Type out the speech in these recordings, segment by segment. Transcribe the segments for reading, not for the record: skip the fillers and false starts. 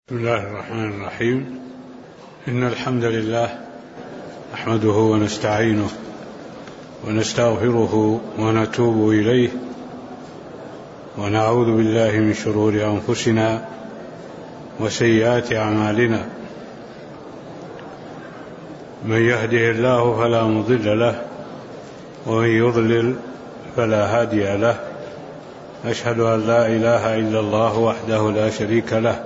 بسم الله الرحمن الرحيم. إن الحمد لله نحمده ونستعينه ونستغفره ونتوب إليه ونعوذ بالله من شرور أنفسنا وسيئات أعمالنا. من يهده الله فلا مضل له ومن يضلل فلا هادي له. أشهد أن لا إله إلا الله وحده لا شريك له،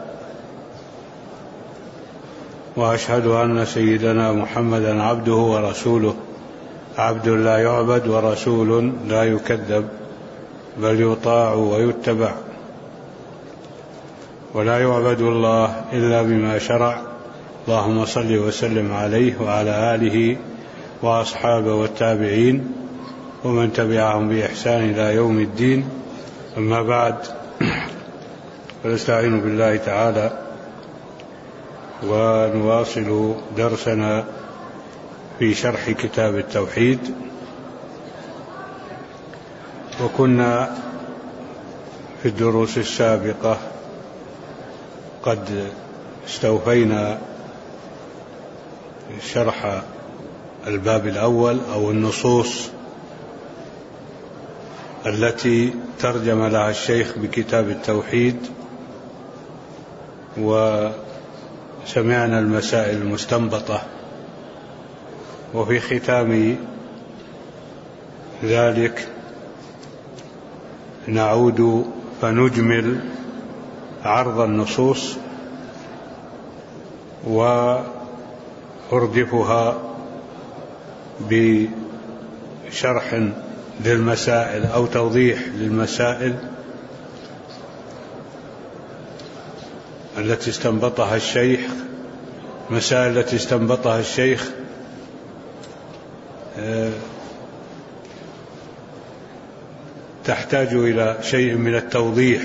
وأشهد أن سيدنا محمدا عبده ورسوله، عبد لا يعبد ورسول لا يكذب، بل يطاع ويتبع، ولا يعبد الله إلا بما شرع. اللهم صل وسلم عليه وعلى آله وأصحابه والتابعين ومن تبعهم بإحسان إلى يوم الدين. أما بعد، فنستعين بالله تعالى ونواصل درسنا في شرح كتاب التوحيد. وكنا في الدروس السابقة قد استوفينا شرح الباب الأول أو النصوص التي ترجم لها الشيخ بكتاب التوحيد، وسمعنا المسائل المستنبطة. وفي ختام ذلك نعود فنجمل عرض النصوص وأردفها بشرح للمسائل أو توضيح للمسائل التي استنبطها الشيخ. مسائل التي استنبطها الشيخ تحتاج إلى شيء من التوضيح،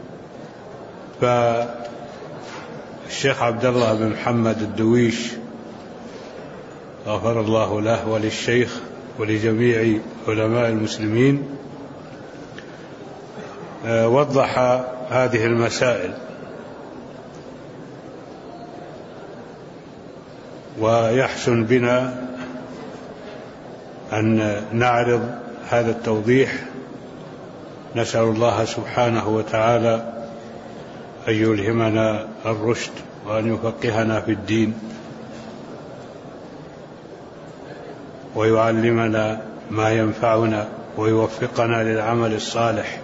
فالشيخ عبد الله بن محمد الدويش غفر الله له وللشيخ ولجميع علماء المسلمين وضح هذه المسائل، ويحسن بنا أن نعرض هذا التوضيح. نسأل الله سبحانه وتعالى أن يلهمنا الرشد وأن يفقهنا في الدين ويعلمنا ما ينفعنا ويوفقنا للعمل الصالح.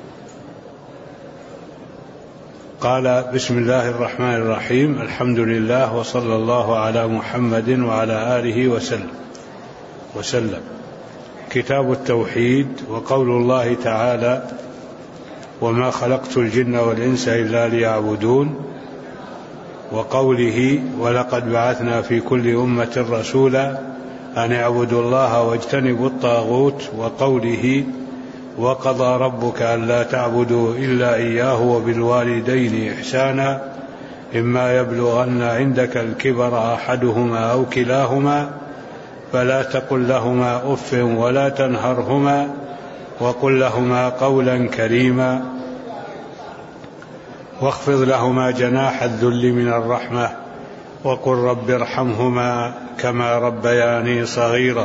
قال: بسم الله الرحمن الرحيم، الحمد لله، وصلى الله على محمد وعلى آله وسلم. كتاب التوحيد. وقول الله تعالى: وما خلقت الجن والإنس إلا ليعبدون. وقوله: ولقد بعثنا في كل أمة رسولا أن اعبدوا الله واجتنبوا الطاغوت. وقوله: وقضى ربك ألا تعبدوا إلا إياه وبالوالدين إحسانا إما يبلغن عندك الكبر أحدهما أو كلاهما فلا تقل لهما أف ولا تنهرهما وقل لهما قولا كريما واخفض لهما جناح الذل من الرحمة وقل رب ارحمهما كما ربياني صغيرا.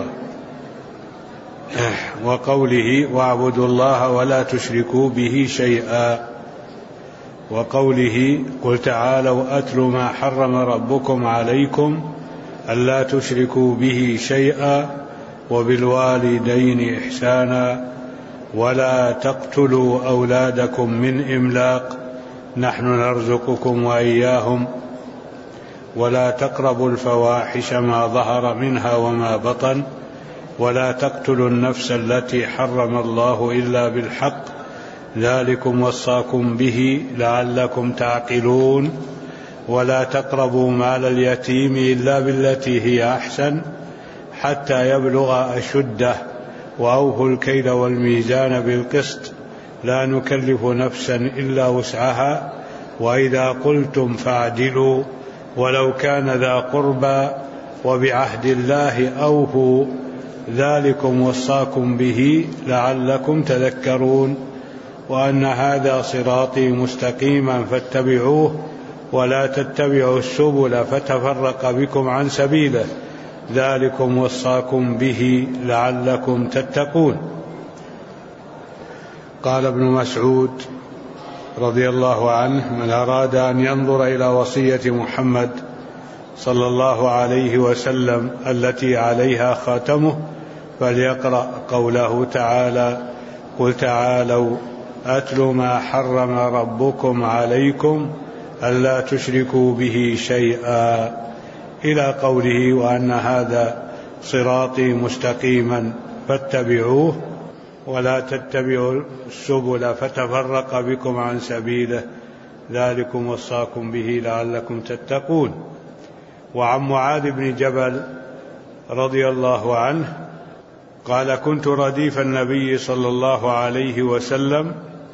وقوله: واعبدوا الله ولا تشركوا به شيئا. وقوله: قل تعالوا أتل ما حرم ربكم عليكم ألا تشركوا به شيئا وبالوالدين إحسانا ولا تقتلوا أولادكم من إملاق نحن نرزقكم وإياهم ولا تقربوا الفواحش ما ظهر منها وما بطن ولا تقتلوا النفس التي حرم الله إلا بالحق ذلكم وصاكم به لعلكم تعقلون ولا تقربوا مال اليتيم إلا بالتي هي أحسن حتى يبلغ أشده وأوفوا الكيل والميزان بالقسط لا نكلف نفسا إلا وسعها وإذا قلتم فاعدلوا ولو كان ذا قربى وبعهد الله أوفوا ذلكم وصاكم به لعلكم تذكرون وأن هذا صراطي مستقيما فاتبعوه ولا تتبعوا السبل فتفرق بكم عن سبيله ذلكم وصاكم به لعلكم تتقون. قال ابن مسعود رضي الله عنه: من أراد أن ينظر إلى وصية محمد صلى الله عليه وسلم التي عليها خاتمه فليقرأ قوله تعالى: قل تعالوا أتل ما حرم ربكم عليكم ألا تشركوا به شيئا، إلى قوله: وأن هذا صراطي مستقيما فاتبعوه ولا تتبعوا السبل فتفرق بكم عن سبيله ذلكم وصاكم به لعلكم تتقون. وعن معاذ بن جبل رضي الله عنه قال: كنت رديف النبي صلى الله عليه وسلم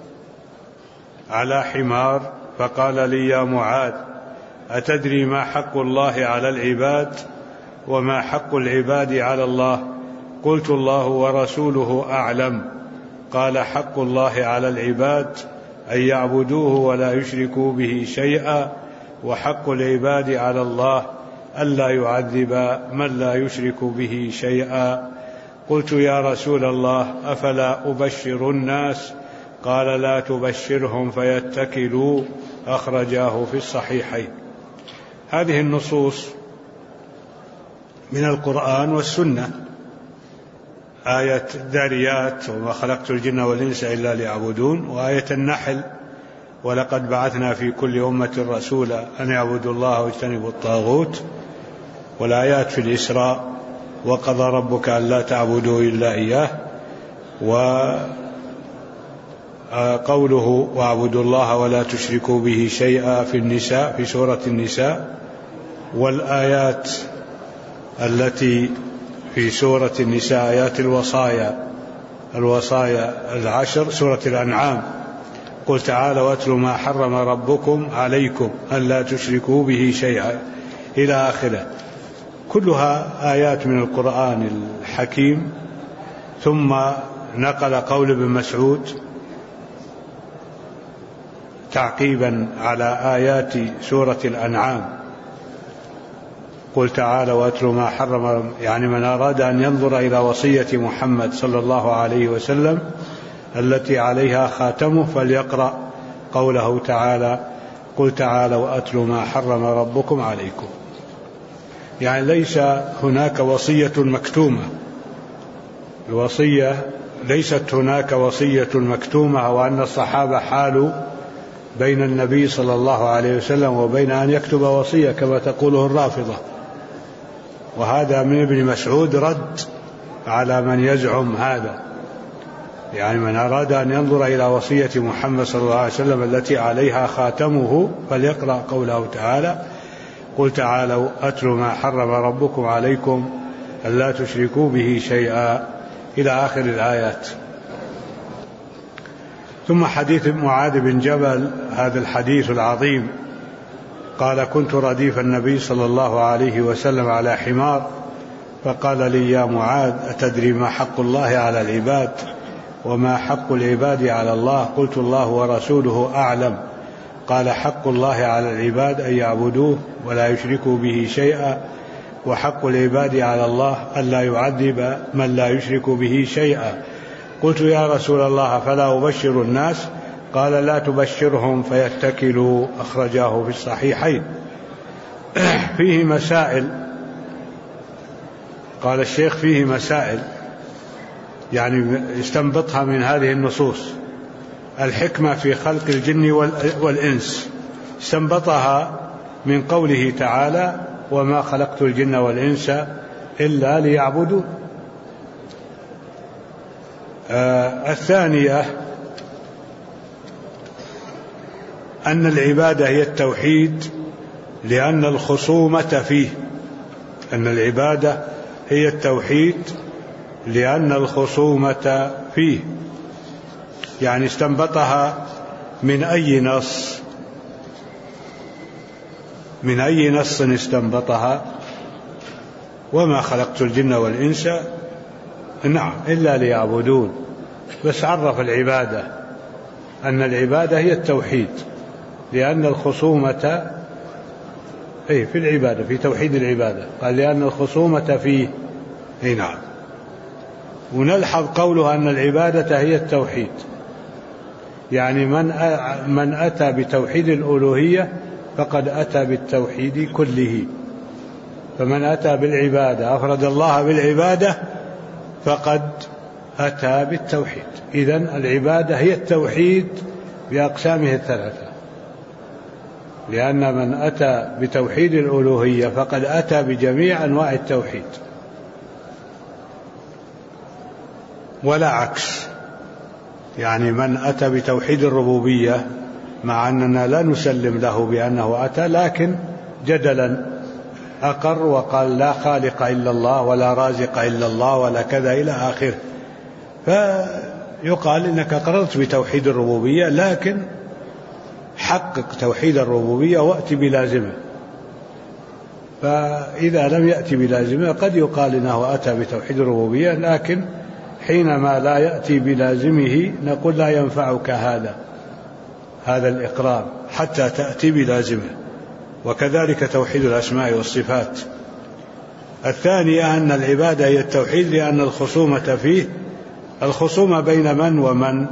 على حمار فقال لي: يا معاذ، أتدري ما حق الله على العباد وما حق العباد على الله؟ قلت: الله ورسوله أعلم. قال: حق الله على العباد أن يعبدوه ولا يشركوا به شيئا، وحق العباد على الله ألا يعذب من لا يشرك به شيئا. قلت: يا رسول الله، أفلا أبشر الناس؟ قال: لا تبشرهم فيتكلوا، أخرجاه في الصحيحين. هذه النصوص من القرآن والسنة، آية الذاريات: وما خلقت الجن والإنس إلا ليعبدون، وآية النحل: ولقد بعثنا في كل أمة رسولا أن يعبدوا الله واجتنبوا الطاغوت، والآيات في الإسراء: وقضى ربك ألا تعبدوا إلا إياه، وقوله: واعبدوا الله ولا تشركوا به شيئا في النساء، في سورة النساء، والآيات التي في سورة النساء آيات الوصايا 10، سورة الأنعام: قل تعالوا واتلوا ما حرم ربكم عليكم ألا تشركوا به شيئا، إلى آخره. كلها آيات من القرآن الحكيم. ثم نقل قول ابن مسعود تعقيبا على آيات سورة الأنعام: قل تعالوا واتلوا ما حرم، يعني من أراد أن ينظر إلى وصية محمد صلى الله عليه وسلم التي عليها خاتمه فليقرأ قوله تعالى: قل تعالوا أتلوا ما حرم ربكم عليكم. يعني ليس هناك وصية مكتومة، الوصية ليست هناك وصية مكتومة، وأن الصحابة حالوا بين النبي صلى الله عليه وسلم وبين أن يكتب وصية كما تقوله الرافضة. وهذا من ابن مسعود رد على من يزعم هذا، يعني من أراد أن ينظر إلى وصية محمد صلى الله عليه وسلم التي عليها خاتمه فليقرأ قوله تعالى: قل تعالوا أتلوا ما حرم ربكم عليكم ألا تشركوا به شيئا، إلى آخر الآيات. ثم حديث معاذ بن جبل، هذا الحديث العظيم: قال: كنت رديف النبي صلى الله عليه وسلم على حمار فقال لي: يا معاذ، أتدري ما حق الله على العباد وما حق العباد على الله؟ قلت: الله ورسوله أعلم. قال: حق الله على العباد أن يعبدوه ولا يشركوا به شيئا، وحق العباد على الله ألا يعذب من لا يشرك به شيئا. قلت: يا رسول الله، فلا أبشر الناس؟ قال: لا تبشرهم فيتكلوا، أخرجاه في الصحيحين. فيه مسائل، قال الشيخ: فيه مسائل يعني استنبطها من هذه النصوص. الحكمة في خلق الجن والإنس استنبطها من قوله تعالى: وما خلقت الجن والإنس إلا ليعبدوا. الثانية أن العبادة هي التوحيد، لأن الخصومة فيه، أن العبادة هي التوحيد لأن الخصومة فيه. يعني استنبطها من أي نص؟ من أي نص استنبطها؟ وما خلقت الجن والإنس نعم إلا ليعبدون، بس عرف العبادة أن العبادة هي التوحيد، لأن الخصومة في العبادة، في توحيد العبادة، قال لأن الخصومة فيه. نعم. ونلحظ قوله أن العبادة هي التوحيد، يعني من أتى بتوحيد الألوهية فقد أتى بالتوحيد كله. فمن أتى بالعبادة أفرد الله بالعبادة فقد أتى بالتوحيد. إذن العبادة هي التوحيد بأقسامه الثلاثة، لأن من أتى بتوحيد الألوهية فقد أتى بجميع أنواع التوحيد، ولا عكس. يعني من أتى بتوحيد الربوبية، مع أننا لا نسلم له بأنه أتى، لكن جدلا أقر وقال لا خالق إلا الله ولا رازق إلا الله ولا كذا إلى آخره، فيقال إنك أقررت بتوحيد الربوبية، لكن حقق توحيد الربوبية وأتي بلازمه. فإذا لم يأتي بلازمه قد يقال إنه أتى بتوحيد الربوبية، لكن حينما لا يأتي بلازمه نقول لا ينفعك هذا الإقرار حتى تأتي بلازمه. وكذلك توحيد الأسماء والصفات. الثانية أن العبادة هي التوحيد، لأن الخصومة فيه، الخصومة بين من ومن؟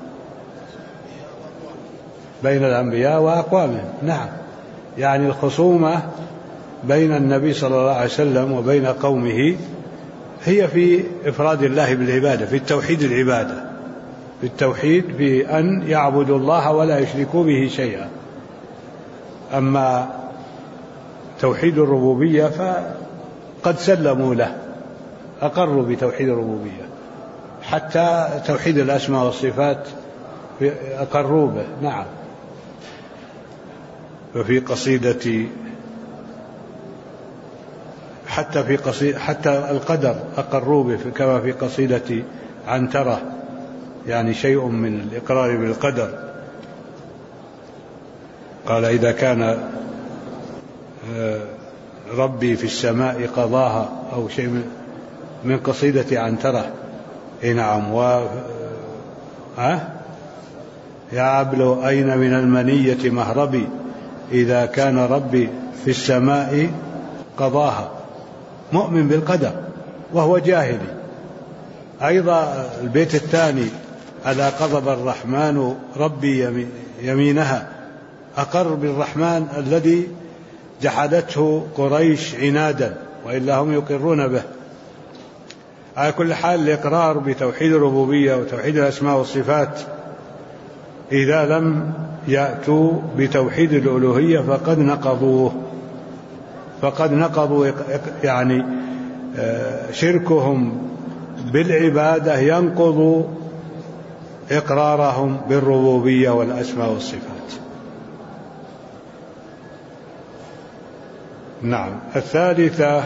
بين الأنبياء وأقوامهم. نعم، يعني الخصومة بين النبي صلى الله عليه وسلم وبين قومه هي في إفراد الله بالعبادة، في التوحيد العبادة، في التوحيد بأن يعبدوا الله ولا يشركوا به شيئا. أما توحيد الربوبية فقد سلموا له، أقروا بتوحيد الربوبية، حتى توحيد الأسماء والصفات أقروا به. نعم. وفي قصيدة حتى القدر أقروا به، كما في قصيدة عنترة، يعني شيء من الإقرار بالقدر. قال إذا كان ربي في السماء قضاها، أو شيء من قصيدة عنترة. نعم. يا عبل أين من المنية مهربي إذا كان ربي في السماء قضاها. مؤمن بالقدر وهو جاهلي. أيضا البيت الثاني: ألا قضب الرحمن ربي يمينها. أقر بالرحمن الذي جحدته قريش عنادا، وإلا هم يقرون به. على كل حال الإقرار بتوحيد الربوبية وتوحيد الأسماء والصفات إذا لم يأتوا بتوحيد الألوهية فقد نقضوا يعني شركهم بالعبادة ينقض إقرارهم بالربوبية والأسماء والصفات. نعم. الثالثة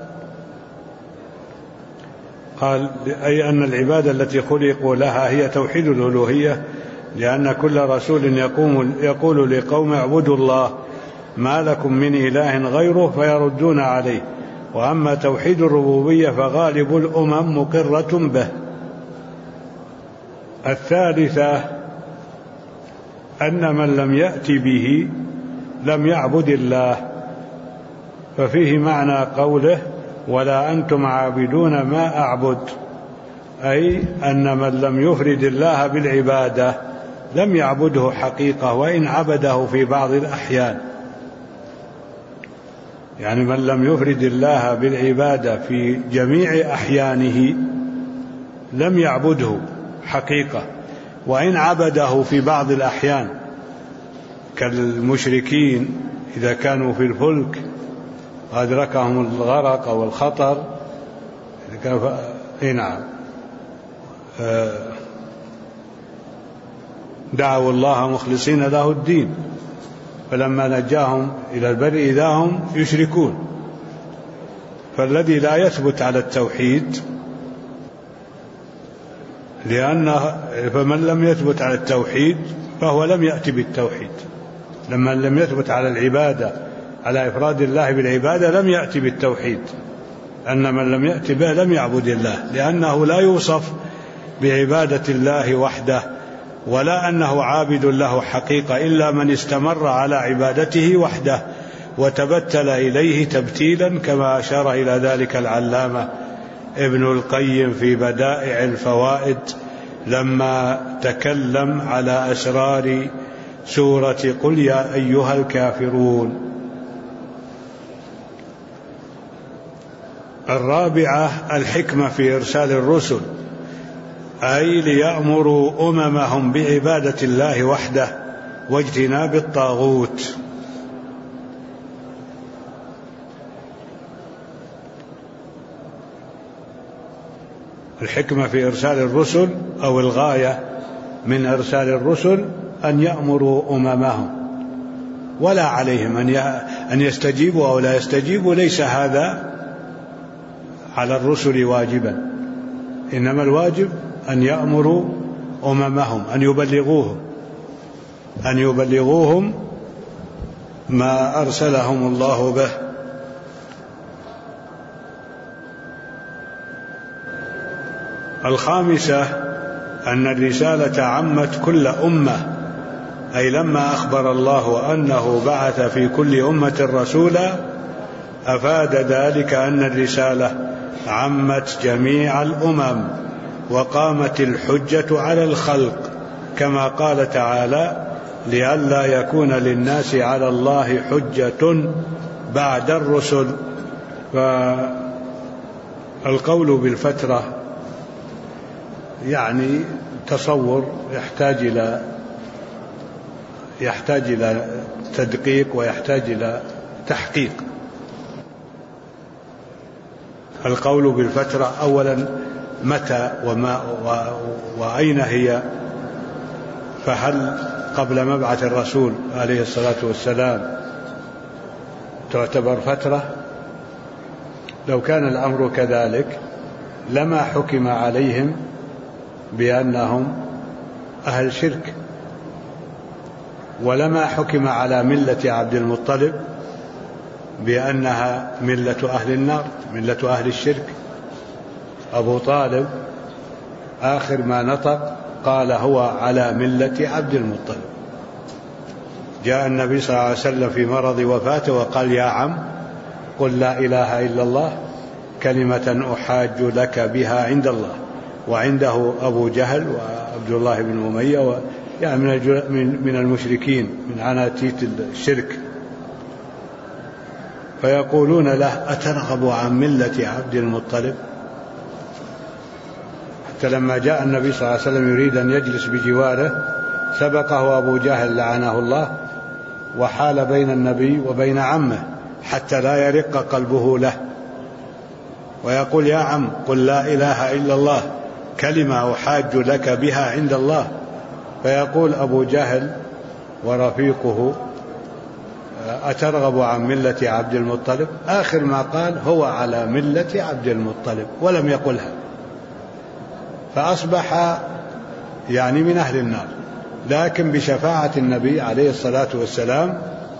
قال أي أن العبادة التي خلقوا لها هي توحيد الألوهية، لأن كل رسول يقول لقوم اعبدوا الله ما لكم من إله غيره فيردون عليه. وأما توحيد الربوبية فغالب الأمم مقرة به. الثالثة أن من لم يأت به لم يعبد الله، ففيه معنى قوله ولا أنتم عابدون ما أعبد، أي أن من لم يفرد الله بالعبادة لم يعبده حقيقة، وإن عبده في بعض الأحيان. يعني من لم يفرد الله بالعبادة في جميع أحيانه لم يعبده حقيقة، وإن عبده في بعض الأحيان، كالمشركين إذا كانوا في الفلك وأدركهم الغرق أو الخطر. نعم. دعوا الله مخلصين له الدين، فلما نجاهم إلى البر إذا هم يشركون. فالذي لا يثبت على التوحيد فمن لم يثبت على التوحيد فهو لم يأتي بالتوحيد. لما لم يثبت على العبادة، على إفراد الله بالعبادة، لم يأتي بالتوحيد. أن من لم يأتي به لم يعبد الله، لأنه لا يوصف بعبادة الله وحده، ولا أنه عابد له حقيقة إلا من استمر على عبادته وحده وتبتل إليه تبتيلا، كما أشار إلى ذلك العلامة ابن القيم في بدائع الفوائد لما تكلم على أسرار سورة قل يا أيها الكافرون. الرابعة الحكمة في إرسال الرسل، أي ليأمروا أممهم بعبادة الله وحده واجتناب الطاغوت. الحكمة في إرسال الرسل أو الغاية من إرسال الرسل أن يأمروا أممهم، ولا عليهم أن يستجيبوا أو لا يستجيبوا، ليس هذا على الرسل واجبا، إنما الواجب أن يأمروا أممهم، أن يبلغوهم ما أرسلهم الله به. الخامسة أن الرسالة عمت كل أمة، أي لما أخبر الله أنه بعث في كل أمة رسولا أفاد ذلك أن الرسالة عمت جميع الأمم وقامت الحجة على الخلق، كما قال تعالى لئلا يكون للناس على الله حجة بعد الرسل. فالقول بالفترة يعني تصور يحتاج إلى تدقيق ويحتاج إلى تحقيق. القول بالفترة أولا متى وما وأين هي؟ فهل قبل مبعث الرسول عليه الصلاة والسلام تعتبر فترة؟ لو كان الأمر كذلك لما حكم عليهم بأنهم أهل شرك، ولما حكم على ملة عبد المطلب بأنها ملة أهل النار، ملة أهل الشرك. أبو طالب آخر ما نطق قال هو على ملة عبد المطلب. جاء النبي صلى الله عليه وسلم في مرض وفاته وقال يا عم قل لا إله إلا الله كلمة أحاج لك بها عند الله. وعنده أبو جهل وعبد الله بن أمية يعني من المشركين من عناتيت الشرك، فيقولون له أترغب عن ملة عبد المطلب؟ حتى لما جاء النبي صلى الله عليه وسلم يريد أن يجلس بجواره سبقه أبو جهل لعنه الله وحال بين النبي وبين عمه حتى لا يرق قلبه له، ويقول يا عم قل لا إله إلا الله كلمة أحاج لك بها عند الله. فيقول أبو جهل ورفيقه أترغب عن ملة عبد المطلب؟ آخر ما قال هو على ملة عبد المطلب ولم يقلها، فأصبح يعني من أهل النار. لكن بشفاعة النبي عليه الصلاة والسلام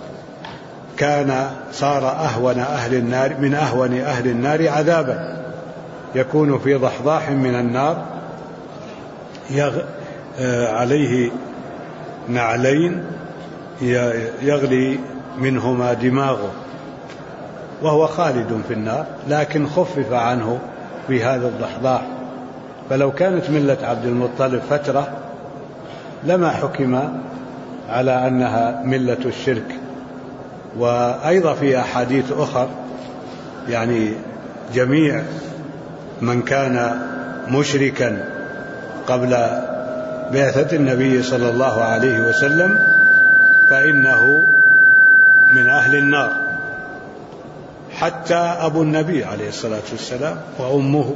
صار أهون أهل النار من أهون أهل النار عذابا، يكون في ضحضاح من النار عليه نعلين يغلي منهما دماغه وهو خالد في النار، لكن خفف عنه في هذا الضحضاح. فلو كانت ملة عبد المطلب فترة لما حكم على أنها ملة الشرك. وأيضا في أحاديث أخر يعني جميع من كان مشركا قبل بعثة النبي صلى الله عليه وسلم فإنه من أهل النار، حتى أبو النبي عليه الصلاة والسلام وأمه.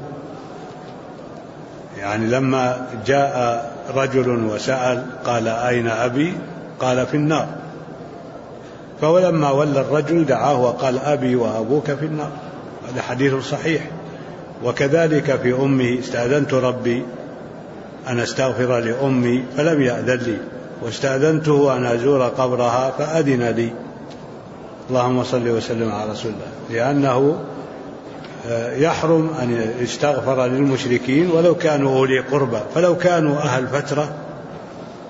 يعني لما جاء رجل وسأل قال أين أبي؟ قال في النار. فولما ولى الرجل دعاه وقال أبي وأبوك في النار. هذا حديث صحيح. وكذلك في أمه استأذنت ربي أن أستغفر لأمي فلم يأذن لي، واستأذنته أن أزور قبرها فأذن لي. اللهم صل وسلم على رسول الله، لأنه يحرم أن يستغفر للمشركين ولو كانوا أولي قربى. فلو كانوا أهل فترة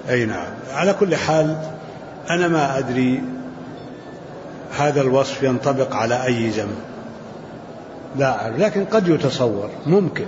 أي نعم. على كل حال أنا ما أدري هذا الوصف ينطبق على أي زمن، لا أعرف، لكن قد يتصور، ممكن.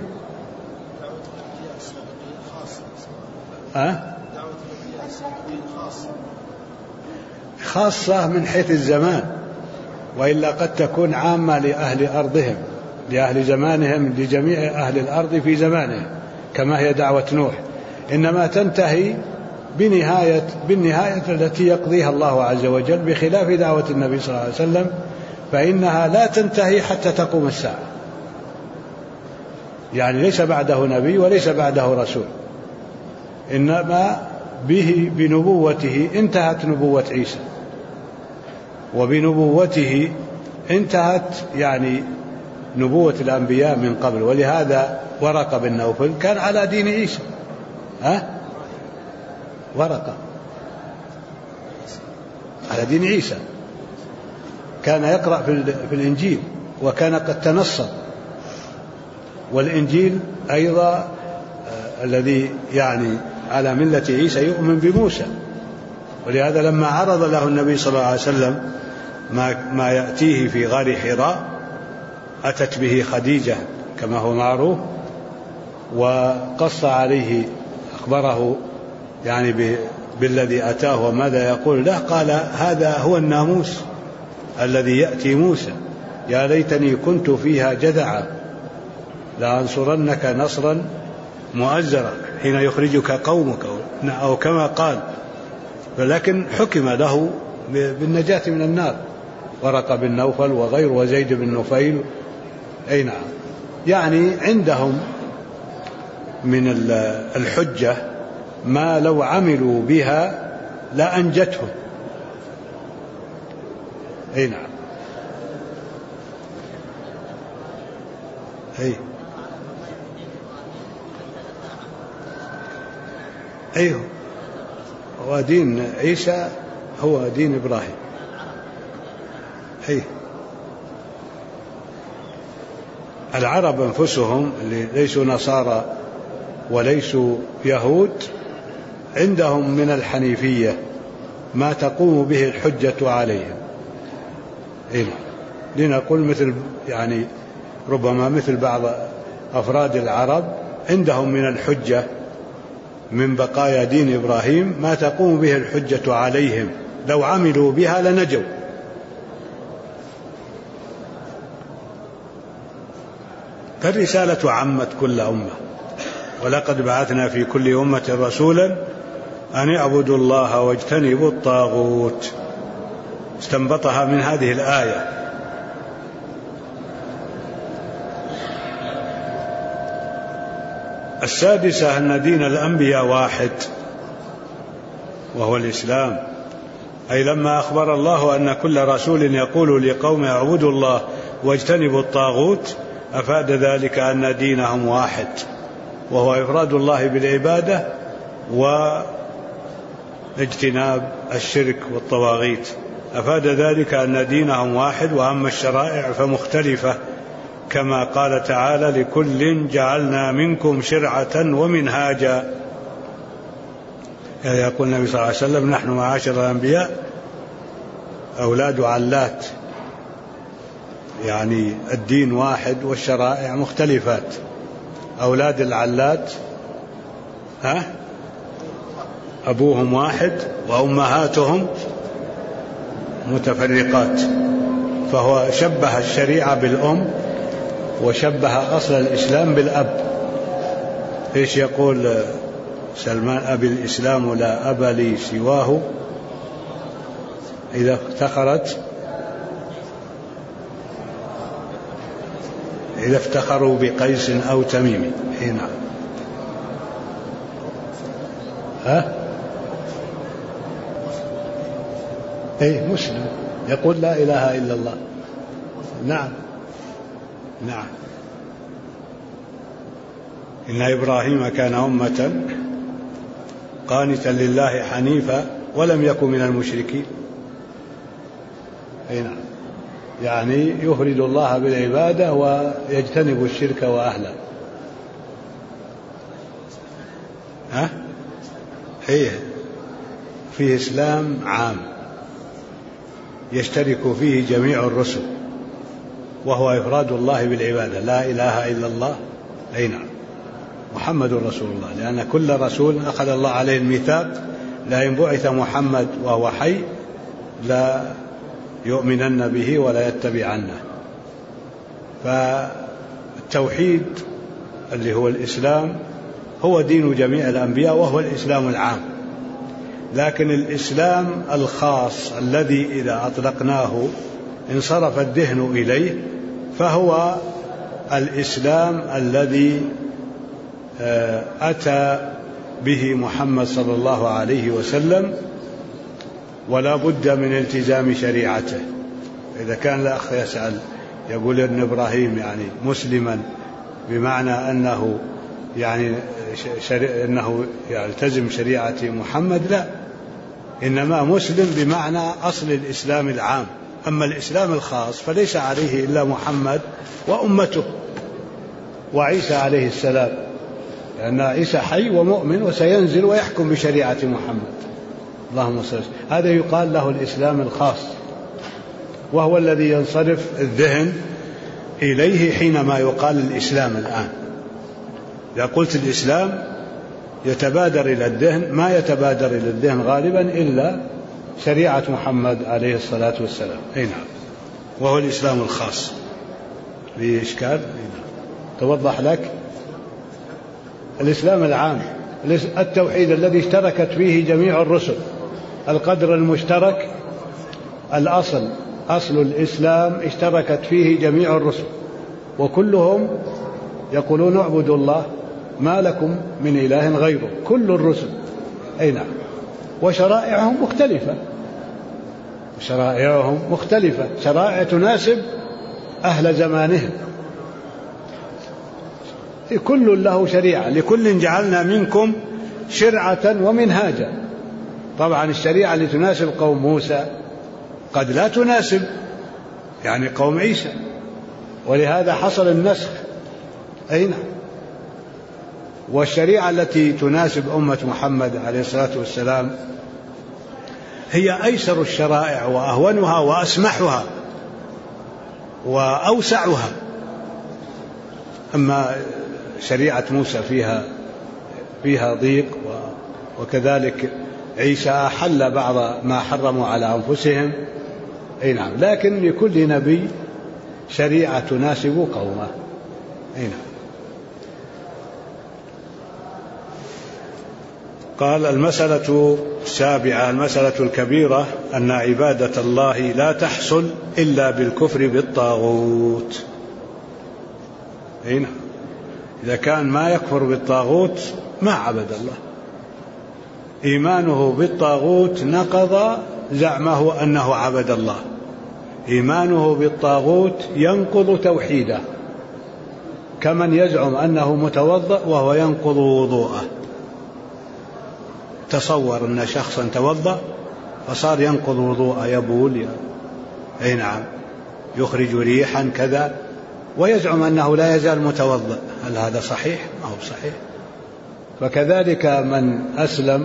خاصة من حيث الزمان، وإلا قد تكون عامة لأهل أرضهم، لأهل زمانهم، لجميع أهل الأرض في زمانهم، كما هي دعوة نوح، إنما تنتهي بالنهاية التي يقضيها الله عز وجل، بخلاف دعوة النبي صلى الله عليه وسلم فإنها لا تنتهي حتى تقوم الساعة، يعني ليس بعده نبي وليس بعده رسول، إنما بنبوته انتهت نبوة عيسى، وبنبوته انتهت يعني نبوة الأنبياء من قبل. ولهذا ورقة بن نوفل كان على دين عيسى، ورقة على دين عيسى، كان يقرأ في الإنجيل، وكان قد تنصر، والإنجيل أيضا الذي يعني على ملة عيسى يؤمن بموسى. ولهذا لما عرض له النبي صلى الله عليه وسلم ما يأتيه في غار حراء، أتت به خديجة كما هو معروف، وقص عليه، أخبره يعني بالذي أتاه وماذا يقول له، قال هذا هو الناموس الذي يأتي موسى، يا ليتني كنت فيها جذعا لأنصرنك نصرا مؤزرا حين يخرجك قومك، أو كما قال. ولكن حكم له بالنجاة من النار، ورقة بن نوفل وغير، وزيد بن نفيل. أي نعم. يعني عندهم من الحجة ما لو عملوا بها لأنجتهم. أي نعم. أيوه، ودين عيسى هو دين إبراهيم. العرب أنفسهم اللي ليسوا نصارى وليسوا يهود عندهم من الحنيفية ما تقوم به الحجة عليهم. لنقول مثل يعني ربما مثل بعض أفراد العرب عندهم من الحجة من بقايا دين إبراهيم ما تقوم به الحجة عليهم، لو عملوا بها لنجوا. فالرسالة عمت كل أمة، ولقد بعثنا في كل أمة رسولا أن اعبدوا الله واجتنبوا الطاغوت، استنبطها من هذه الآية. السادسة أن دين الأنبياء واحد وهو الإسلام، أي لما أخبر الله أن كل رسول يقول لقوم اعبدوا الله واجتنبوا الطاغوت أفاد ذلك أن دينهم واحد، وهو إفراد الله بالعبادة واجتناب الشرك والطواغيت. أفاد ذلك أن دينهم واحد، وأما الشرائع فمختلفة، كما قال تعالى لكل جعلنا منكم شرعة ومنهاجا. يقول النبي صلى الله عليه وسلم نحن معاشر الأنبياء أولاد علات، يعني الدين واحد والشرائع مختلفات. أولاد العلات أبوهم واحد وأمهاتهم متفرقات، فهو شبه الشريعة بالأم وشبه أصل الإسلام بالأب. إيش يقول سلمان؟ أبي الإسلام لا أب لي سواه إذا افتخروا بقيس أو تميم. هنا مسلم يقول لا إله إلا الله. نعم. إن إبراهيم كان أمة قانتا لله حنيفا ولم يكن من المشركين. نعم، يعني يفرد الله بالعبادة ويجتنب الشرك وأهله. فيه إسلام عام يشترك فيه جميع الرسل، وهو إفراد الله بالعبادة، لا إله إلا الله، أي نعم، محمد رسول الله، لأن كل رسول أخذ الله عليه الميثاق لئن بعث محمد وهو حي لا يؤمنن به ولا يتبعنه. فالتوحيد اللي هو الإسلام هو دين جميع الأنبياء، وهو الإسلام العام. لكن الإسلام الخاص الذي إذا أطلقناه انصرف الذهن إليه فهو الإسلام الذي أتى به محمد صلى الله عليه وسلم، ولا بد من التزام شريعته. إذا كان الأخ يسأل يقول ابن إبراهيم يعني مسلما بمعنى أنه يعني أنه يلتزم شريعة محمد، لا، إنما مسلم بمعنى أصل الإسلام العام. أما الإسلام الخاص فليس عليه إلا محمد وأمته وعيسى عليه السلام، لأن عيسى حي ومؤمن وسينزل ويحكم بشريعة محمد. اللهم صل. هذا يقال له الإسلام الخاص، وهو الذي ينصرف الذهن إليه حينما يقال الإسلام الآن. إذا قلت الإسلام يتبادر إلى الذهن ما يتبادر إلى الذهن غالبا إلا شريعة محمد عليه الصلاة والسلام، أي نعم، وهو الإسلام الخاص. في إشكال؟ توضح لك. الإسلام العام التوحيد الذي اشتركت فيه جميع الرسل، القدر المشترك، الأصل أصل الإسلام اشتركت فيه جميع الرسل، وكلهم يقولون اعبدوا الله ما لكم من إله غيره، كل الرسل، أي نعم، وشرائعهم مختلفة، شرائع تناسب أهل زمانهم، كل له شريعة، لكل جعلنا منكم شرعة ومنهاجا. طبعا الشريعة اللي تناسب قوم موسى قد لا تناسب يعني قوم عيسى، ولهذا حصل النسخ، أي نعم. والشريعة التي تناسب أمة محمد عليه الصلاة والسلام هي أيسر الشرائع وأهونها وأسمحها وأوسعها. أما شريعة موسى فيها ضيق، وكذلك عيسى أحل بعض ما حرموا على أنفسهم، أي نعم، لكن لكل نبي شريعة تناسب قومه، أي نعم. قال المسألة السابعة، المسألة الكبيرة، أن عبادة الله لا تحصل إلا بالكفر بالطاغوت، أي نعم. إذا كان ما يكفر بالطاغوت ما عبد الله. إيمانه بالطاغوت نقض زعمه أنه عبد الله. إيمانه بالطاغوت ينقض توحيده، كمن يزعم أنه متوضأ وهو ينقض وضوءه. تصور أن شخصا توضأ فصار ينقض وضوءه، يبول، أي نعم، يخرج ريحا كذا، ويزعم أنه لا يزال متوضأ. هل هذا صحيح؟ ما هو صحيح. فكذلك من أسلم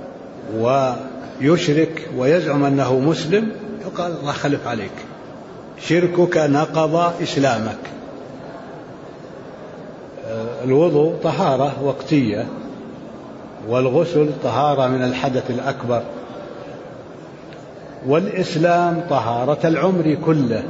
ويشرك ويزعم أنه مسلم يقال الله خلف عليك، شركك نقض إسلامك. الوضوء طهارة وقتية، والغسل طهارة من الحدث الأكبر، والإسلام طهارة العمر كله.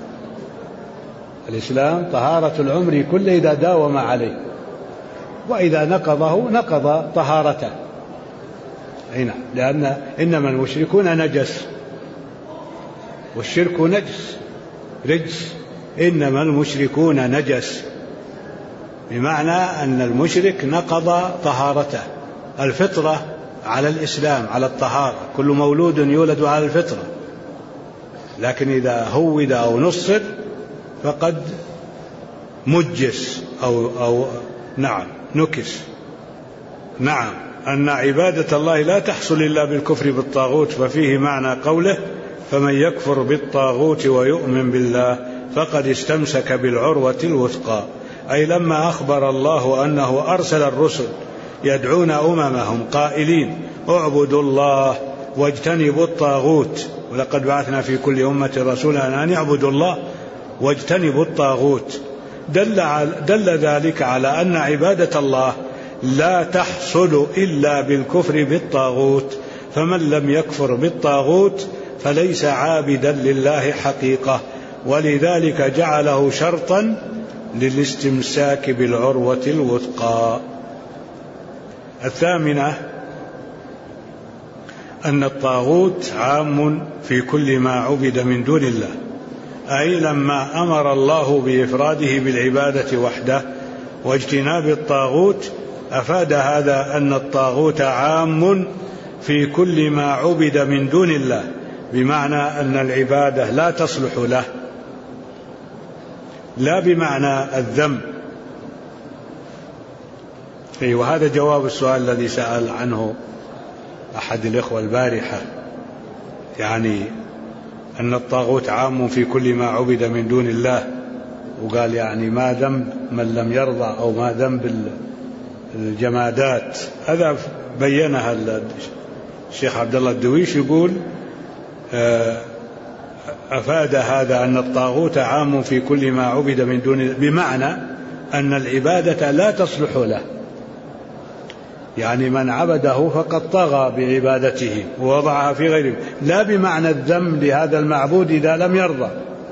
الإسلام طهارة العمر كله إذا داوم عليه، وإذا نقضه نقض طهارته، هنا، لأن إنما المشركون نجس، والشرك نجس رجس، إنما المشركون نجس، بمعنى أن المشرك نقض طهارته. الفطرة على الإسلام، على الطهارة، كل مولود يولد على الفطرة، لكن إذا هود أو نصر فقد مجس أو نعم نكس. نعم، أن عبادة الله لا تحصل إلا بالكفر بالطاغوت، ففيه معنى قوله فمن يكفر بالطاغوت ويؤمن بالله فقد استمسك بالعروة الوثقى، أي لما أخبر الله أنه أرسل الرسل يدعون أممهم قائلين اعبدوا الله واجتنبوا الطاغوت ولقد بعثنا في كل أمة رسولا أن يعبدوا الله واجتنبوا الطاغوت، دل ذلك على أن عبادة الله لا تحصل إلا بالكفر بالطاغوت، فمن لم يكفر بالطاغوت فليس عابدا لله حقيقة، ولذلك جعله شرطا للاستمساك بالعروة الوثقى. الثامنة أن الطاغوت عام في كل ما عبد من دون الله، أي لما أمر الله بإفراده بالعبادة وحده واجتناب الطاغوت أفاد هذا أن الطاغوت عام في كل ما عبد من دون الله، بمعنى أن العبادة لا تصلح له، لا بمعنى الذم. وهذا جواب السؤال الذي سأل عنه أحد الإخوة البارحة، يعني أن الطاغوت عام في كل ما عبد من دون الله، وقال يعني ما ذنب من لم يرضى أو ما ذنب الجمادات. هذا بينها الشيخ عبد الله الدويش، يقول أفاد هذا أن الطاغوت عام في كل ما عبد من دون الله، بمعنى أن العبادة لا تصلح له، يعني من عبده فقد طغى بعبادته ووضعها في غيره، لا بمعنى الذم لهذا المعبود إذا لم يرضى،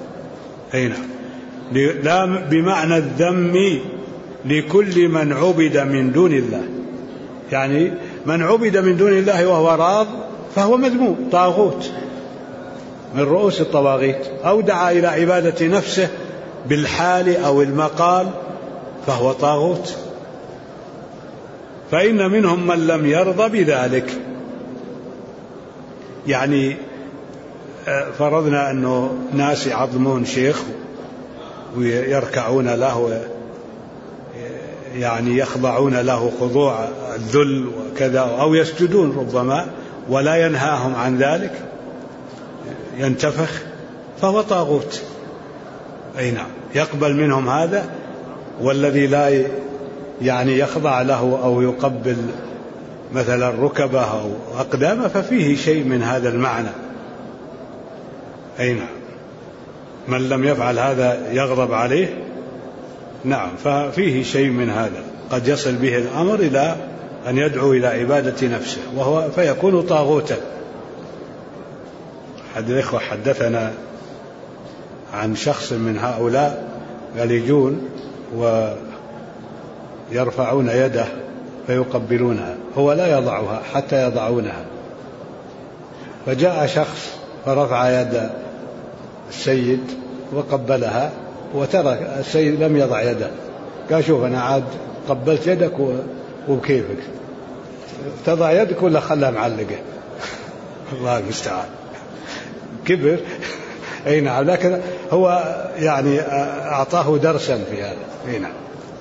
لا بمعنى الذم لكل من عبد من دون الله، يعني من عبد من دون الله وهو راض فهو مذموم طاغوت من رؤوس الطواغيت، أو دعا إلى عبادة نفسه بالحال أو المقال فهو طاغوت. فإن منهم من لم يرضى بذلك، يعني فرضنا أنه ناس يعظمون شيخ ويركعون له، يعني يخضعون له خضوع الذل وكذا، أو يسجدون ربما ولا ينهاهم عن ذلك، ينتفخ، فهو طاغوت. أي نعم، يقبل منهم هذا، والذي لا يعني يخضع له أو يقبل مثلا ركبه أو أقدامه ففيه شيء من هذا المعنى. أي نعم، من لم يفعل هذا يغضب عليه، نعم، ففيه شيء من هذا، قد يصل به الأمر إلى أن يدعو إلى عبادة نفسه وهو فيكون طاغوتا. أحد الإخوة حدثنا عن شخص من هؤلاء قال يجون ويرفعون يده فيقبلونها، هو لا يضعها حتى يضعونها، فجاء شخص فرفع يد السيد وقبلها وترك السيد لم يضع يده، قال شوف أنا عاد قبلت يدك وبكيفك، تضع يدك ولا خلها معلقة؟ الله المستعان، كبر. أي نعم، لكن هو يعني أعطاه درسا في هذا. أي نعم،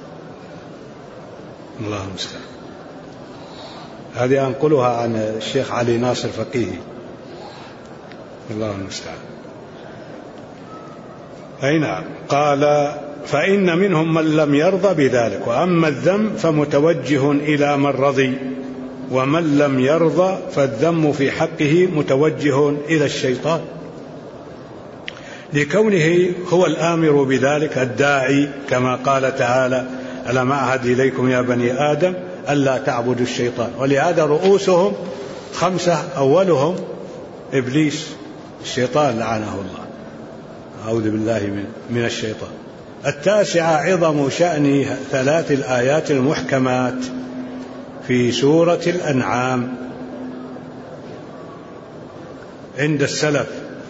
الله المستعان. هذه أنقلها عن الشيخ علي ناصر فقيهي، الله المستعان. أي نعم، قال فإن منهم من لم يرضى بذلك، وأما الذم فمتوجه إلى من رضي، ومن لم يرضى فالذم في حقه متوجه إلى الشيطان، لكونه هو الآمر بذلك الداعي، كما قال تعالى ألم أعهد إليكم يا بني آدم ألا تعبدوا الشيطان. ولهذا رؤوسهم 5، أولهم إبليس الشيطان لعنه الله، أعوذ بالله من الشيطان. 9 عظم شأن 3 الآيات المحكمات في سورة الأنعام عند السلف،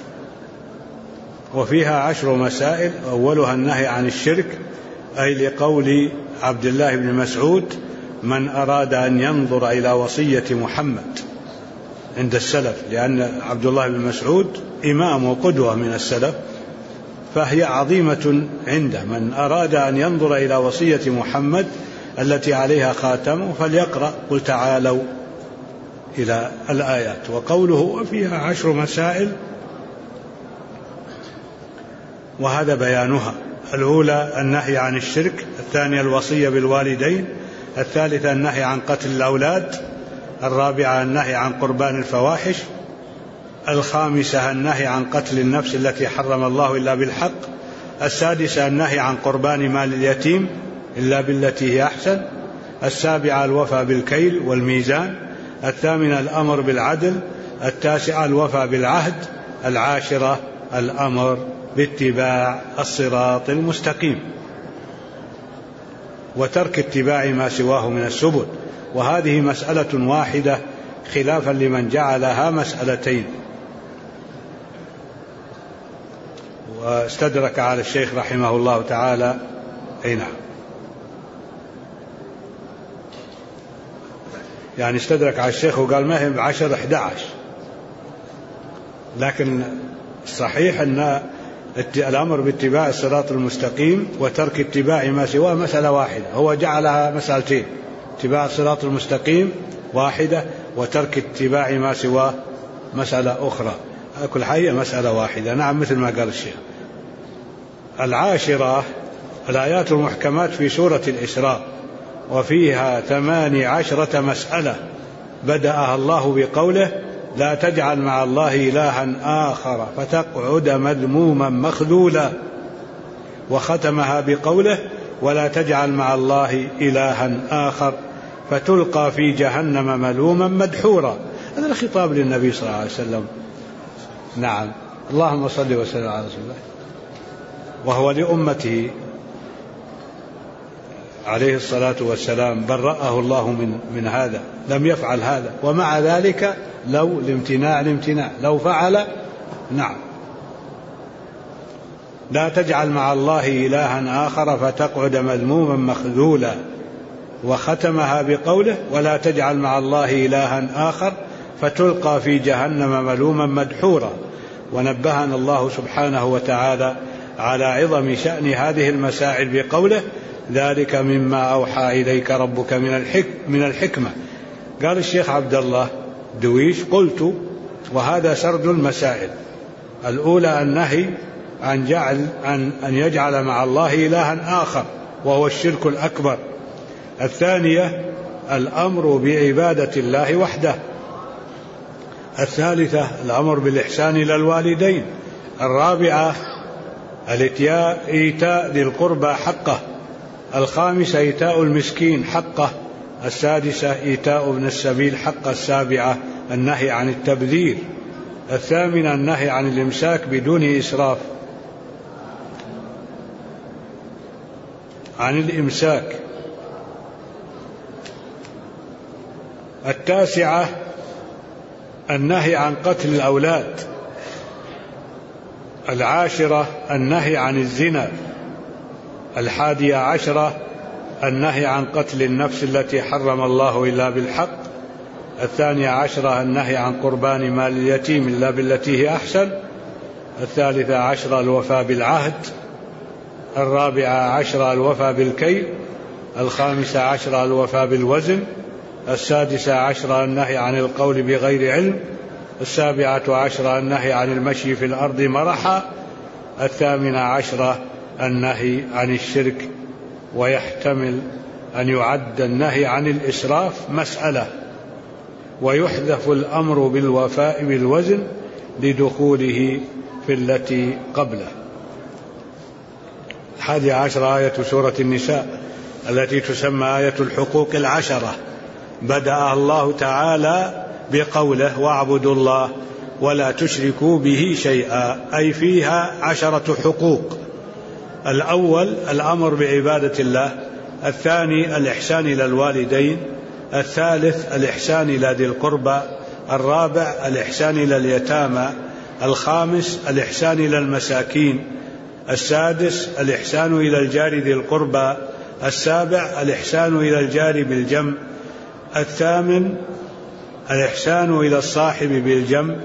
وفيها 10 مسائل، أولها النهي عن الشرك، أي لقول عبد الله بن مسعود من أراد أن ينظر إلى وصية محمد عند السلف، لأن عبد الله بن مسعود إمام وقدوة من السلف، فهي عظيمة عنده. من أراد أن ينظر إلى وصية محمد التي عليها خاتمه فليقرأ قل تعالوا إلى الآيات. وقوله فيها 10 مسائل، وهذا بيانها: الأولى النهي عن الشرك، الثانية الوصية بالوالدين، الثالثة النهي عن قتل الأولاد، الرابعة النهي عن قربان الفواحش، الخامسة النهي عن قتل النفس التي حرم الله إلا بالحق. السادسة النهي عن قربان مال اليتيم إلا بالتي هي أحسن. السابعة الوفاء بالكيل والميزان. الثامنة الأمر بالعدل. التاسعة الوفاء بالعهد. العاشرة الأمر باتباع الصراط المستقيم وترك اتباع ما سواه من السبل. وهذه مسألة واحدة خلافا لمن جعلها مسألتين. واستدرك على الشيخ رحمه الله تعالى نعم، يعني استدرك على الشيخ وقال ما هي ب10 11، لكن الصحيح أن الأمر باتباع الصراط المستقيم وترك اتباع ما سواه مسألة واحدة، هو جعلها مسألتين: اتباع الصراط المستقيم واحدة، وترك اتباع ما سواه مسألة أخرى. كل حاجة مسألة واحدة. نعم، مثل ما قال الشيخ. العاشرة الآيات المحكمات في سورة الإسراء، وفيها 18 مسألة بدأها الله بقوله: لا تجعل مع الله إلها آخر فتقعد مذموما مخذولا، وختمها بقوله: ولا تجعل مع الله إلها آخر فتلقى في جهنم ملوما مدحورا. هذا الخطاب للنبي صلى الله عليه وسلم. نعم، اللهم صل وسلم على رسول الله. وهو لأمته عليه الصلاة والسلام برأه الله من هذا، لم يفعل هذا، ومع ذلك لو الامتناع لو فعل نعم. لا تجعل مع الله إلها آخر فتقعد مذموما مخذولا، وختمها بقوله: ولا تجعل مع الله إلها آخر فتلقى في جهنم ملوما مدحورا. ونبهنا الله سبحانه وتعالى على عظم شأن هذه المسائل بقوله: ذلك مما أوحى إليك ربك من الحكمة. قال الشيخ عبد الله دويش: قلت وهذا سرد المسائل. الأولى النهي عن يجعل مع الله إلها آخر وهو الشرك الأكبر. الثانية الأمر بعبادة الله وحده. الثالثة الأمر بالإحسان إلى الوالدين. الرابعة إيتاء ذي القربى حقه. الخامسة إيتاء المسكين حقه. السادسة إيتاء ابن السبيل حقه. السابعة النهي عن التبذير. الثامنة النهي عن الإمساك بدون إسراف، عن الإمساك. التاسعة النهي عن قتل الأولاد. العاشرة النهي عن الزنا. 11 النهي عن قتل النفس التي حرم الله إلا بالحق. 12 النهي عن قربان مال اليتيم إلا بالتي هي أحسن. 13 الوفاء بالعهد. 14 الوفاء بالكيل. 15 الوفاء بالوزن. 16 النهي عن القول بغير علم. 17 النهي عن المشي في الأرض مرحا. 18 النهي عن الشرك. ويحتمل أن يعد النهي عن الإسراف مسألة، ويحذف الأمر بالوفاء بالوزن لدخوله في التي قبله. 11 آية سورة النساء التي تسمى آية الحقوق 10 بدأ الله تعالى بقوله: واعبدوا الله ولا تشركوا به شيئا، أي فيها 10 حقوق. الأول الأمر بعبادة الله. الثاني الإحسان إلى الوالدين. الثالث الإحسان إلى ذي القربى. الرابع الإحسان إلى اليتامى. الخامس الإحسان إلى المساكين. السادس الإحسان إلى الجار ذي القربى. السابع الإحسان إلى الجار بالجنب. الثامن الإحسان إلى الصاحب بالجنب.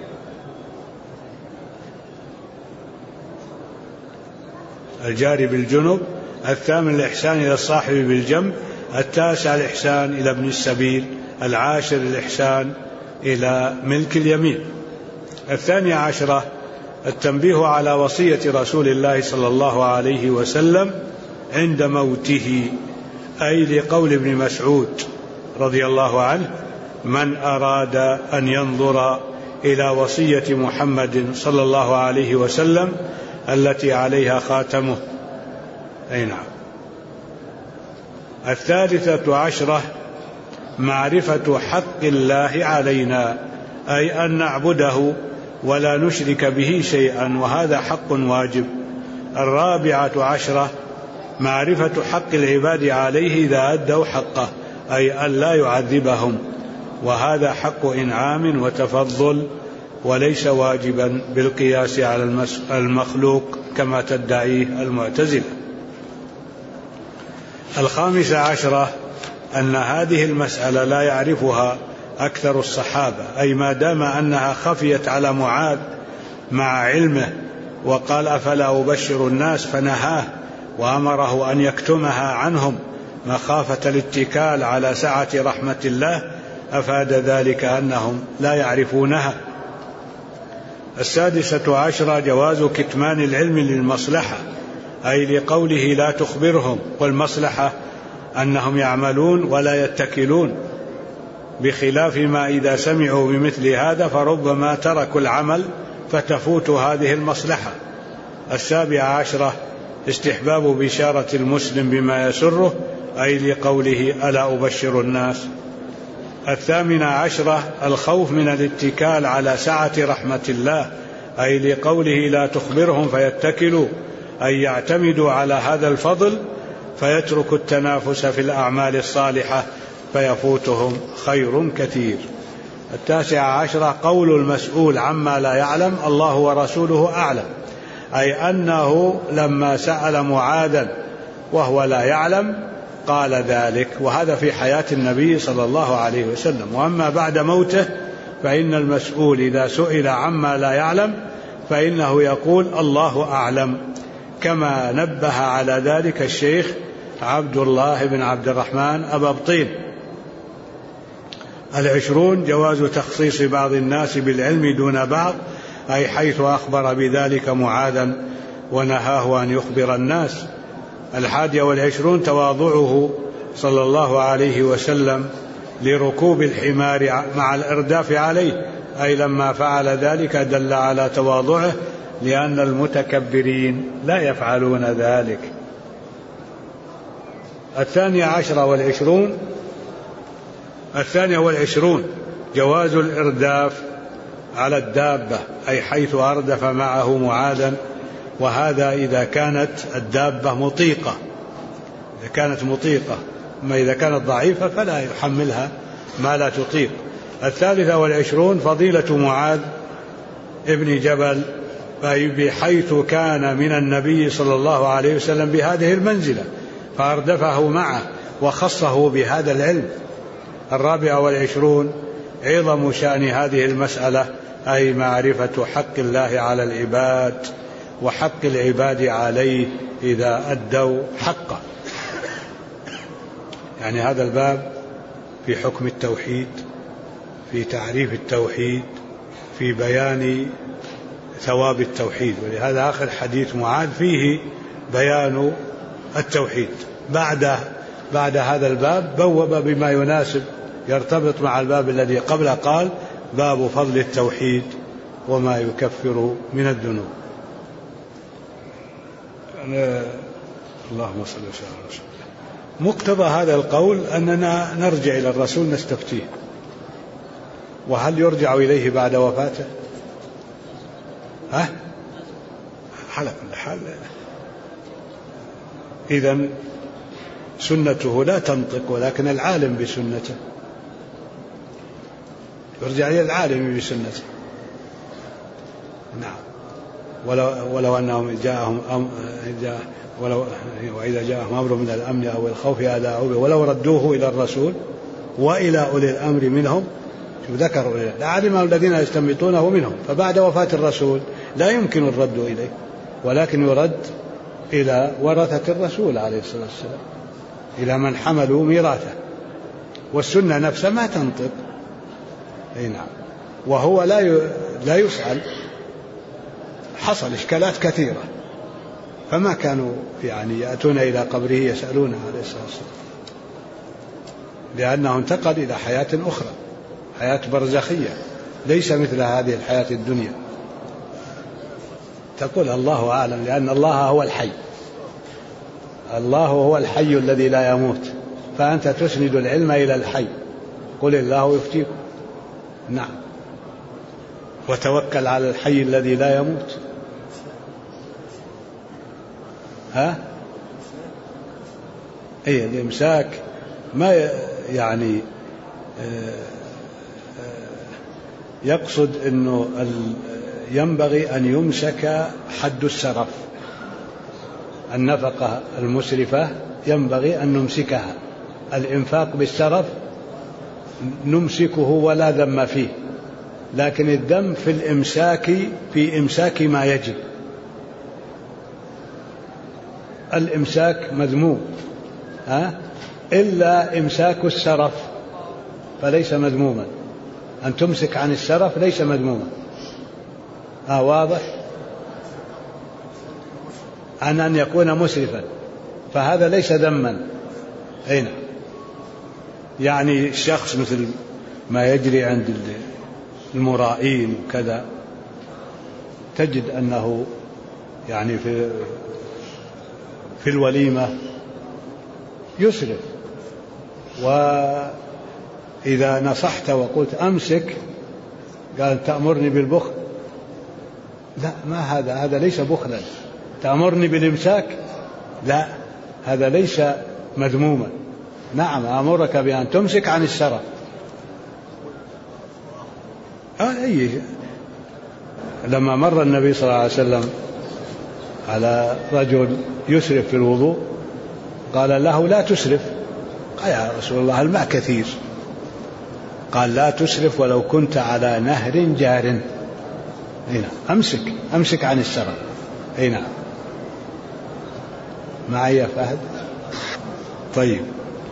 الجار بالجنب. الثامن الإحسان إلى الصاحب بالجنب. التاسع الإحسان إلى ابن السبيل. العاشر الإحسان إلى ملك اليمين. 12 التنبيه على وصية رسول الله صلى الله عليه وسلم عند موته، أي لقول ابن مسعود رضي الله عنه: من أراد أن ينظر إلى وصية محمد صلى الله عليه وسلم التي عليها خاتمه. أي نعم. 13 معرفة حق الله علينا، أي أن نعبده ولا نشرك به شيئا، وهذا حق واجب. 14 معرفة حق العباد عليه إذا أدوا حقه، أي أن لا يعذبهم، وهذا حق إنعام وتفضل وليس واجبا بالقياس على المخلوق كما تدعيه المعتزلة. 15 أن هذه المسألة لا يعرفها أكثر الصحابة، أي ما دام أنها خفيت على معاذ مع علمه وقال أفلا أبشر الناس فنهاه وأمره أن يكتمها عنهم مخافة الاتكال على سعة رحمة الله، أفاد ذلك أنهم لا يعرفونها. 16 جواز كتمان العلم للمصلحة، أي لقوله لا تخبرهم، والمصلحة أنهم يعملون ولا يتكلون، بخلاف ما إذا سمعوا بمثل هذا فربما تركوا العمل فتفوت هذه المصلحة. 17 استحباب بشارة المسلم بما يسره، أي لقوله ألا أبشر الناس. 18 الخوف من الاتكال على سعة رحمة الله، أي لقوله لا تخبرهم فيتكلوا، أي يعتمدوا على هذا الفضل فيترك التنافس في الأعمال الصالحة فيفوتهم خير كثير. 19 قول المسؤول عما لا يعلم الله ورسوله أعلم، أي أنه لما سأل معاذا وهو لا يعلم قال ذلك، وهذا في حياة النبي صلى الله عليه وسلم. وأما بعد موته فإن المسؤول إذا سئل عما لا يعلم فإنه يقول الله أعلم، كما نبه على ذلك الشيخ عبد الله بن عبد الرحمن أبابطين. 20 جواز تخصيص بعض الناس بالعلم دون بعض، أي حيث أخبر بذلك معاذا ونهاه أن يخبر الناس. 21 تواضعه صلى الله عليه وسلم لركوب الحمار مع الإرداف عليه، أي لما فعل ذلك دل على تواضعه، لأن المتكبرين لا يفعلون ذلك. 22 جواز الإرداف على الدابة، أي حيث أردف معه معاذا، وهذا إذا كانت الدابة مطيقة، إذا كانت مطيقة، أما إذا كانت ضعيفة فلا يحملها ما لا تطيق. 23 فضيلة معاذ ابن جبل، بحيث كان من النبي صلى الله عليه وسلم بهذه المنزلة فأردفه معه وخصه بهذا العلم. 24 عظم شأن هذه المسألة، أي معرفة حق الله على العباد وحق العباد عليه إذا أدوا حقه. يعني هذا الباب في حكم التوحيد، في تعريف التوحيد، في بيان ثواب التوحيد، ولهذا آخر حديث معاذ فيه بيان التوحيد. بعد هذا الباب بوب بما يناسب يرتبط مع الباب الذي قبله، قال باب فضل التوحيد وما يكفر من الذنوب. اللهم صل وسلم على رسول الله. مقتضى هذا القول أننا نرجع إلى الرسول نستفتيه، وهل يرجع إليه بعد وفاته؟ على كل حال إذن سنته لا تنطق، ولكن العالم بسنته يرجع إلى العالم بسنته. نعم. ولو أنهم وإذا جاءهم أمر من الأمن أو الخوف أذاعوا به ولو ردوه إلى الرسول وإلى أولي الأمر منهم، ذكروا لعلمه الذين يستنبطونه منهم. فبعد وفاة الرسول لا يمكن الرد إليه، ولكن يرد إلى ورثة الرسول عليه الصلاة والسلام، إلى من حملوا ميراثه. والسنة نفسها ما تنطق. نعم. وهو لا يسأل. حصل إشكالات كثيرة، فما كانوا يأتون إلى قبره يسألونه عليه الصلاة والسلام، لأنه انتقل إلى حياة أخرى، حياة برزخية. ليس مثل هذه الحياة الدنيا. تقول الله أعلم، لأن الله هو الحي، الله هو الحي الذي لا يموت، فأنت تسند العلم إلى الحي. قل الله يفتيكم. نعم، وتوكل على الحي الذي لا يموت. الإمساك ما يعني يقصد أنه ينبغي أن يمسك حد السرف. النفقة المسرفة ينبغي أن نمسكها، الإنفاق بالسرف نمسكه ولا ذم فيه، لكن الذم في الإمساك، في إمساك ما يجب. الإمساك مذموم، إلا إمساك السرف فليس مذموما. أن تمسك عن السرف ليس مذموما. واضح؟ عن أن يكون مسرفا فهذا ليس ذما. هنا يعني الشخص مثل ما يجري عند المرائين وكذا، تجد أنه يعني في الوليمة يسرف، وإذا نصحت وقلت أمسك قال تأمرني بالبخل. لا، ما هذا ليس بخلا. تأمرني بالإمساك، لا، هذا ليس مذموما. نعم، أمرك بأن تمسك عن السرف. لما مر النبي صلى الله عليه وسلم على رجل يسرف في الوضوء قال له لا تسرف. قال يا رسول الله الماء كثير. قال لا تسرف ولو كنت على نهر جار. هنا أمسك عن السرف. هنا معي يا فهد؟ طيب،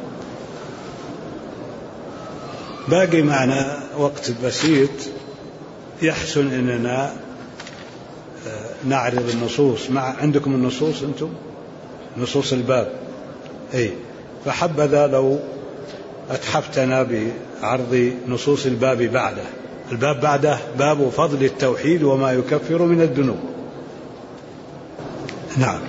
باقي معنا وقت بسيط، يحسن أننا نعرض النصوص. عندكم النصوص أنتم؟ نصوص الباب. فحبذا لو أتحفتنا بعرض نصوص الباب بعده. الباب بعده باب فضل التوحيد وما يكفر من الذنوب. نعم.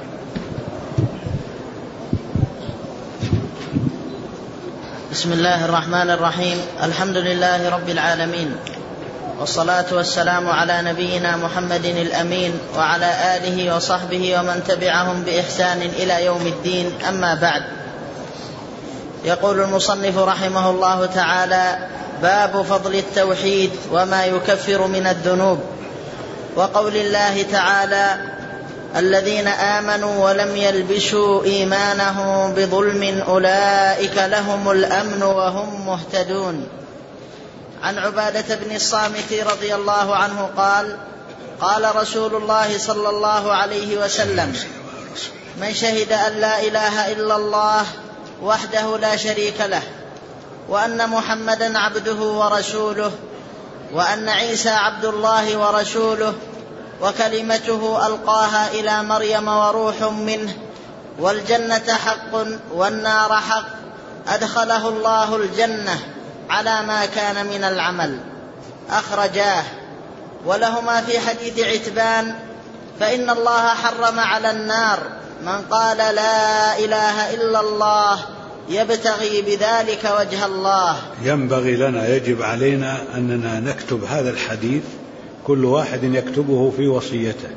بسم الله الرحمن الرحيم. الحمد لله رب العالمين، والصلاة والسلام على نبينا محمد الأمين وعلى آله وصحبه ومن تبعهم بإحسان إلى يوم الدين. أما بعد، يقول المصنف رحمه الله تعالى: باب فضل التوحيد وما يكفر من الذنوب. وقول الله تعالى: الذين آمنوا ولم يلبسوا إيمانهم بظلم أولئك لهم الأمن وهم مهتدون. عن عبادة بن الصامت رضي الله عنه قال: قال رسول الله صلى الله عليه وسلم: من شهد أن لا إله إلا الله وحده لا شريك له، وأن محمدا عبده ورسوله، وأن عيسى عبد الله ورسوله، وكلمته ألقاها إلى مريم وروح منه، والجنة حق والنار حق، أدخله الله الجنة على ما كان من العمل. أخرجاه. ولهما في حديث عتبان: فإن الله حرم على النار من قال لا إله إلا الله يبتغي بذلك وجه الله. ينبغي لنا، يجب علينا أننا نكتب هذا الحديث، كل واحد يكتبه في وصيته.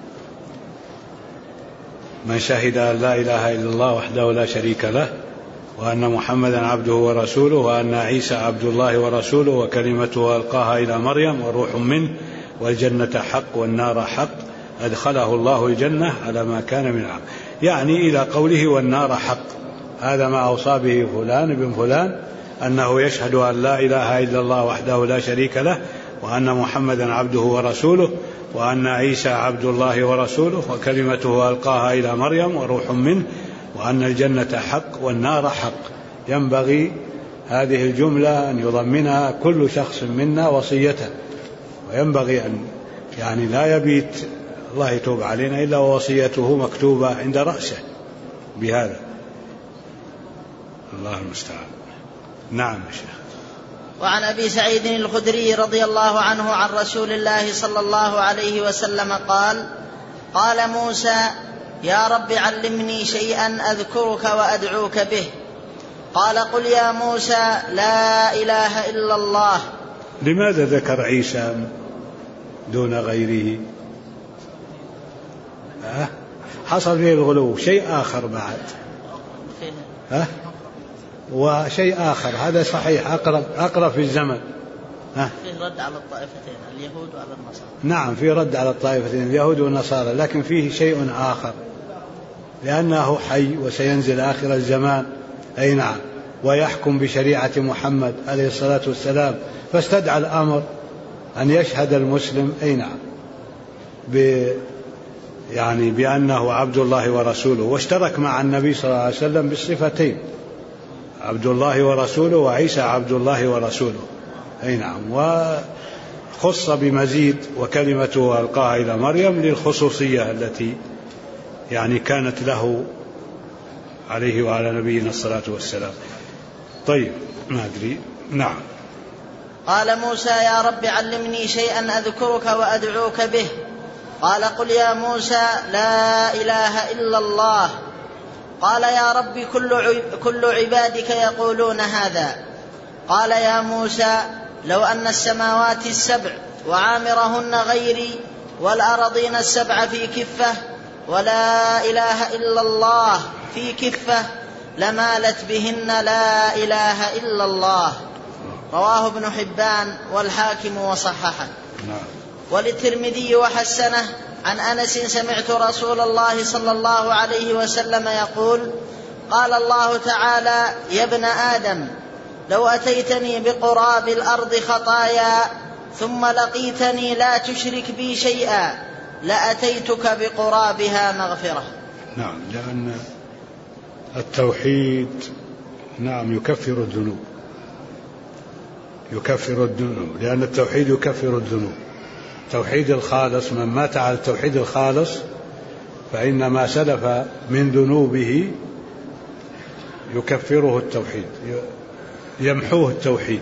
من شهد أن لا إله إلا الله وحده لا شريك له، وأن محمدا عبده ورسوله، وأن عيسى عبد الله ورسوله، وكلمته ألقاها إلى مريم وروح منه، والجنة حق والنار حق، أدخله الله الجنة على ما كان من العمل. يعني إلى قوله والنار حق، هذا ما أوصى به فلان بن فلان، أنه يشهد أن لا إله إلا الله وحده لا شريك له، وأن محمدا عبده ورسوله، وأن عيسى عبد الله ورسوله، وكلمته ألقاها إلى مريم وروح منه، وأن الجنة حق والنار حق. ينبغي هذه الجملة أن يضمنها كل شخص منا وصيته، وينبغي أن يعني لا يبيت الله يتوب علينا إلا ووصيته مكتوبة عند رأسه بهذا. الله المستعان. نعم يا شيخ. وعن أبي سعيد الخدري رضي الله عنه عن رسول الله صلى الله عليه وسلم قال: قال موسى: يا رب علمني شيئا أذكرك وأدعوك به. قال: قل يا موسى لا إله إلا الله. لماذا ذكر عيسى دون غيره؟ حصل فيه الغلو. شيء آخر بعد، وشيء آخر هذا صحيح أقرب في الزمن. فيه رد على الطائفتين اليهود وعلى النصارى. نعم، في رد على الطائفتين اليهود والنصارى، لكن فيه شيء آخر لأنه حي وسينزل آخر الزمان. أي نعم، ويحكم بشريعة محمد عليه الصلاة والسلام، فاستدعى الأمر أن يشهد المسلم أي نعم يعني بأنه عبد الله ورسوله، واشترك مع النبي صلى الله عليه وسلم بالصفتين، عبد الله ورسوله، وعيسى عبد الله ورسوله. أي نعم، وخص بمزيد وكلمته ألقاها إلى مريم للخصوصية التي يعني كانت له عليه وعلى نبينا الصلاة والسلام. طيب، ما أدري. نعم. قال موسى: يا رب علمني شيئا أذكرك وأدعوك به. قال: قل يا موسى لا إله إلا الله. قال: يا رب كل عبادك يقولون هذا. قال: يا موسى لو أن السماوات السبع وعامرهن غيري والأرضين السبع في كفة ولا إله إلا الله في كفة لمالت بهن لا إله إلا الله. رواه ابن حبان والحاكم وصححه. وللترمذي وحسنه عن أنس: سمعت رسول الله صلى الله عليه وسلم يقول: قال الله تعالى: يا ابن آدم لو أتيتني بقراب الأرض خطايا ثم لقيتني لا تشرك بي شيئا لأتيتك بقرابها مغفرة. نعم، لأن التوحيد نعم يكفر الذنوب، لأن التوحيد يكفر الذنوب. التوحيد الخالص، من مات على التوحيد الخالص فإن ما سلف من ذنوبه يكفره التوحيد، يمحوه التوحيد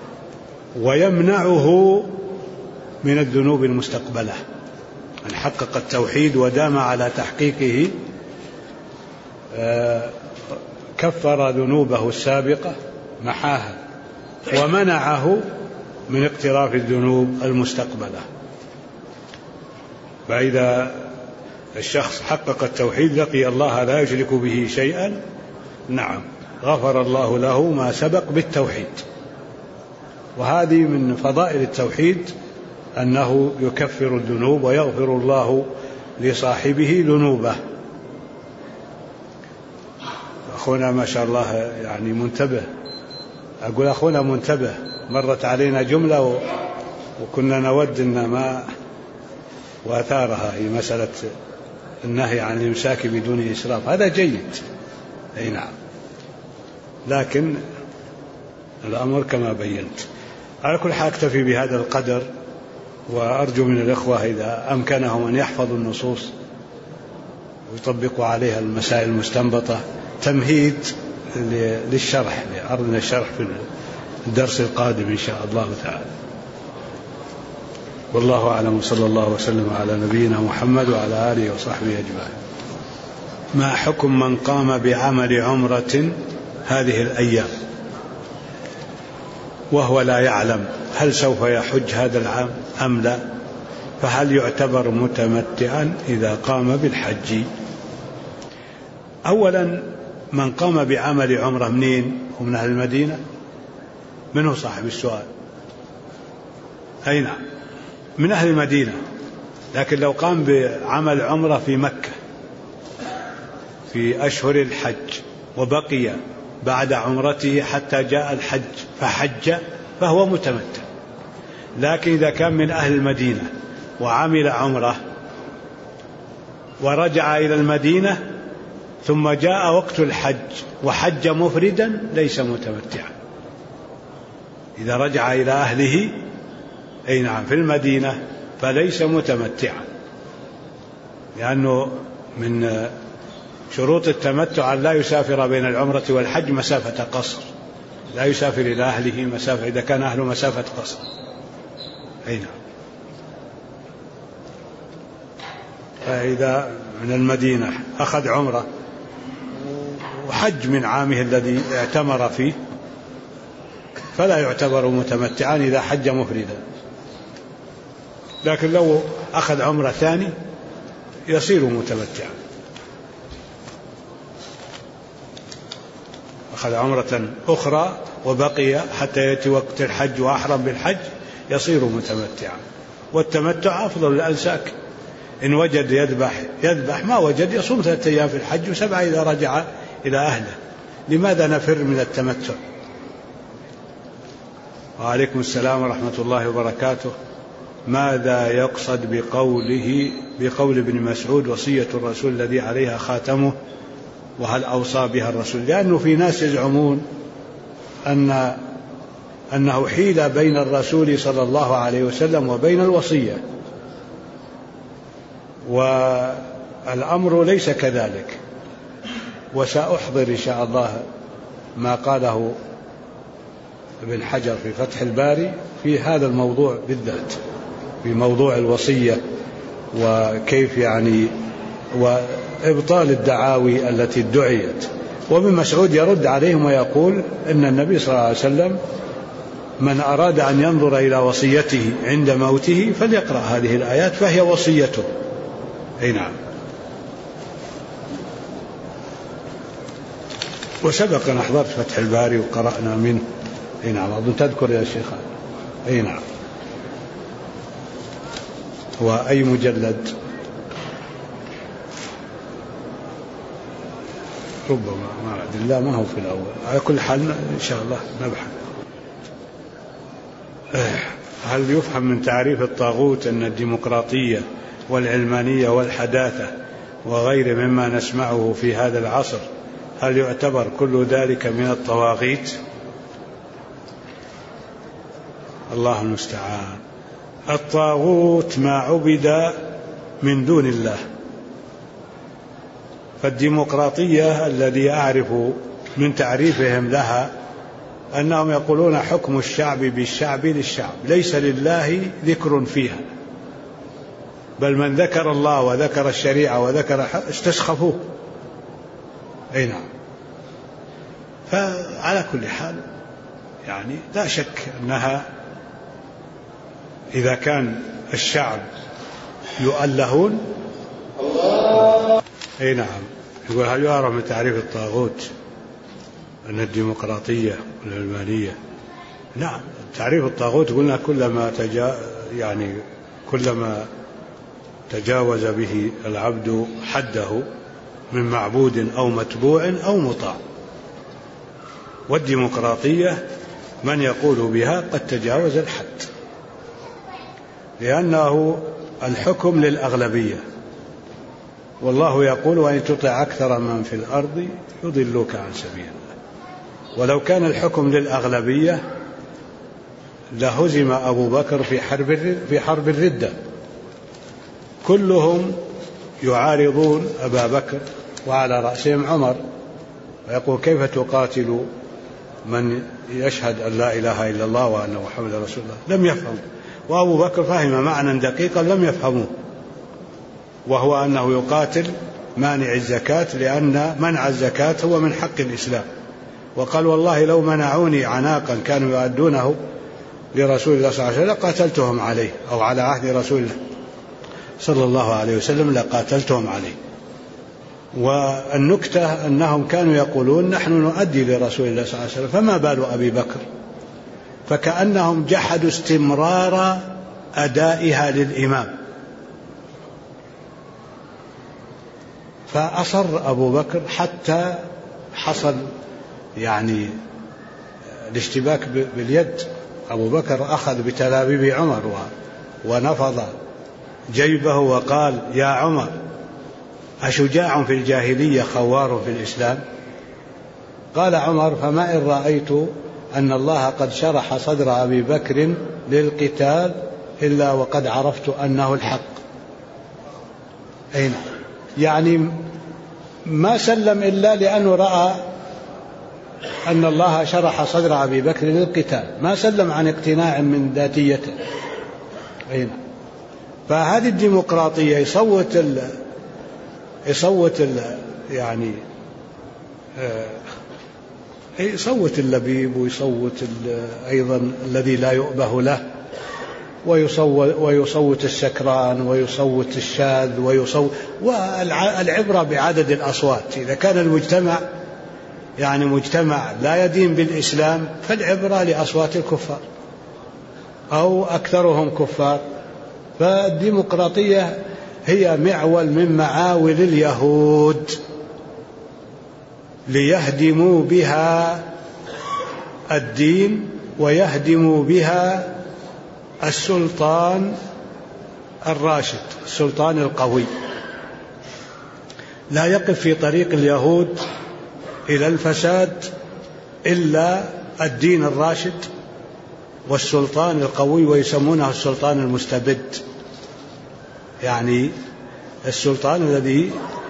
ويمنعه من الذنوب المستقبلة. من حقق التوحيد ودام على تحقيقه كفر ذنوبه السابقة، محاها، ومنعه من اقتراف الذنوب المستقبلة. فإذا الشخص حقق التوحيد لقي الله لا يشرك به شيئا، نعم، غفر الله له ما سبق بالتوحيد. وهذه من فضائل التوحيد أنه يكفر الذنوب ويغفر الله لصاحبه ذنوبه. أخونا ما شاء الله يعني منتبه، أقول أخونا منتبه، مرت علينا جملة وكنا نود أن ما وأثارها هي مسألة النهي عن الإمساك بدون إسراف. هذا جيد، أي نعم، لكن الأمر كما بينت. على كل حال أكتفي بهذا القدر، وأرجو من الإخوة إذا أمكنهم أن يحفظوا النصوص ويطبقوا عليها المسائل المستنبطة تمهيد للشرح، لعرضنا الشرح في الدرس القادم إن شاء الله تعالى. والله أعلم، صلى الله وسلم على نبينا محمد وعلى آله وصحبه أجمعين. ما حكم من قام بعمل عمرة هذه الأيام وهو لا يعلم هل سوف يحج هذا العام أم لا؟ فهل يعتبر متمتعا إذا قام بالحج؟ أولا، من قام بعمل عمرة منين؟ ومن أهل المدينة؟ من هو صاحب السؤال؟ أي نعم، من أهل المدينة. لكن لو قام بعمل عمرة في مكة في أشهر الحج وبقي بعد عمرته حتى جاء الحج فحج فهو متمتع. لكن إذا كان من أهل المدينة وعمل عمرة ورجع إلى المدينة ثم جاء وقت الحج وحج مفردا ليس متمتعا. إذا رجع إلى أهله أي نعم في المدينة فليس متمتعا، لأنه من شروط التمتع أن لا يسافر بين العمرة والحج مسافة قصر، لا يسافر إلى أهله مسافة إذا كان أهله مسافة قصر. أي نعم. فإذا من المدينة أخذ عمرة وحج من عامه الذي اعتمر فيه فلا يعتبر متمتعا إذا حج مفردا، لكن لو أخذ عمرة ثاني يصير متمتعا. أخذ عمرة أخرى وبقي حتى يأتي وقت الحج وأحرم بالحج يصير متمتعا. والتمتع أفضل الأنساك، إن وجد يذبح، ما وجد يصوم 3 أيام في الحج و7 إذا رجع إلى أهله. لماذا نفر من التمتع؟ وعليكم السلام ورحمة الله وبركاته. ماذا يقصد بقول ابن مسعود وصية الرسول الذي عليها خاتمه، وهل أوصى بها الرسول؟ لأنه في ناس يزعمون أنه حيل بين الرسول صلى الله عليه وسلم وبين الوصية، والأمر ليس كذلك. وسأحضر إن شاء الله ما قاله ابن حجر في فتح الباري في هذا الموضوع بالذات، في موضوع الوصية وكيف يعني وإبطال الدعاوي التي ادعيت. وابن مسعود يرد عليهم ويقول إن النبي صلى الله عليه وسلم من أراد أن ينظر إلى وصيته عند موته فليقرأ هذه الآيات فهي وصيته. أي نعم. وسبق أن أحضرت فتح الباري وقرأنا منه. أي نعم. أظن تذكر يا شيخ. أي نعم. وأي مجلد؟ ربما ما أعلم، لا ما هو في الأول. على كل حال إن شاء الله نبحث. هل يفهم من تعريف الطاغوت أن الديمقراطية والعلمانية والحداثة وغير مما نسمعه في هذا العصر هل يعتبر كل ذلك من الطواغيت؟ الله المستعان. الطاغوت ما عبد من دون الله. فالديمقراطية الذي أعرف من تعريفهم لها أنهم يقولون حكم الشعب بالشعب للشعب، ليس لله ذكر فيها، بل من ذكر الله وذكر الشريعة وذكر استسخفوه. أي نعم. فعلى كل حال يعني لا شك أنها إذا كان الشعب يؤلهون. أي نعم. يقول هل يعرف من تعريف الطاغوت أن الديمقراطية والعلمانية؟ نعم. تعريف الطاغوت قلنا كلما تجاوز به العبد حده من معبود أو متبوع أو مطاع. والديمقراطية من يقول بها قد تجاوز الحد، لأنه الحكم للأغلبية، والله يقول وإن تطع أكثر من في الأرض يضلوك عن سبيل الله. ولو كان الحكم للأغلبية لهزم أبو بكر في حرب الردة، كلهم يعارضون أبا بكر وعلى رأسهم عمر، ويقول كيف تقاتل من يشهد أن لا إله إلا الله وأن محمد رسول الله؟ لم يفهم. وأبو بكر فهم معنى دقيقا لم يفهموه، وهو أنه يقاتل مانع الزكاة، لأن منع الزكاة هو من حق الإسلام. وقال والله لو منعوني عناقا كانوا يؤدونه لرسول الله صلى الله عليه وسلم لقاتلتهم عليه، أو على عهد رسول الله صلى الله عليه وسلم لقاتلتهم عليه. والنكتة أنهم كانوا يقولون نحن نؤدي لرسول الله صلى الله عليه وسلم، فما بال أبي بكر؟ فكأنهم جحدوا استمرار أدائها للإمام. فأصر أبو بكر حتى حصل يعني الاشتباك باليد. أبو بكر أخذ بتلابيب عمر ونفض جيبه وقال يا عمر أشجاع في الجاهلية خوار في الإسلام؟ قال عمر فما إن رأيت أن الله قد شرح صدر أبي بكر للقتال إلا وقد عرفت أنه الحق. يعني ما سلم إلا لأنه رأى أن الله شرح صدر أبي بكر للقتال، ما سلم عن اقتناع من ذاتيته. فهذه الديمقراطية يصوت يعني يصوت اللبيب، ويصوت أيضا الذي لا يؤبه له، ويصوت السكران، ويصوت الشاذ، والعبرة بعدد الأصوات. إذا كان المجتمع يعني مجتمع لا يدين بالإسلام فالعبرة لأصوات الكفار أو أكثرهم كفار. فالديمقراطية هي معول من معاول اليهود ليهدموا بها الدين ويهدموا بها السلطان الراشد، السلطان القوي. لا يقف في طريق اليهود إلى الفساد إلا الدين الراشد والسلطان القوي، ويسمونه السلطان المستبد، يعني السلطان الذي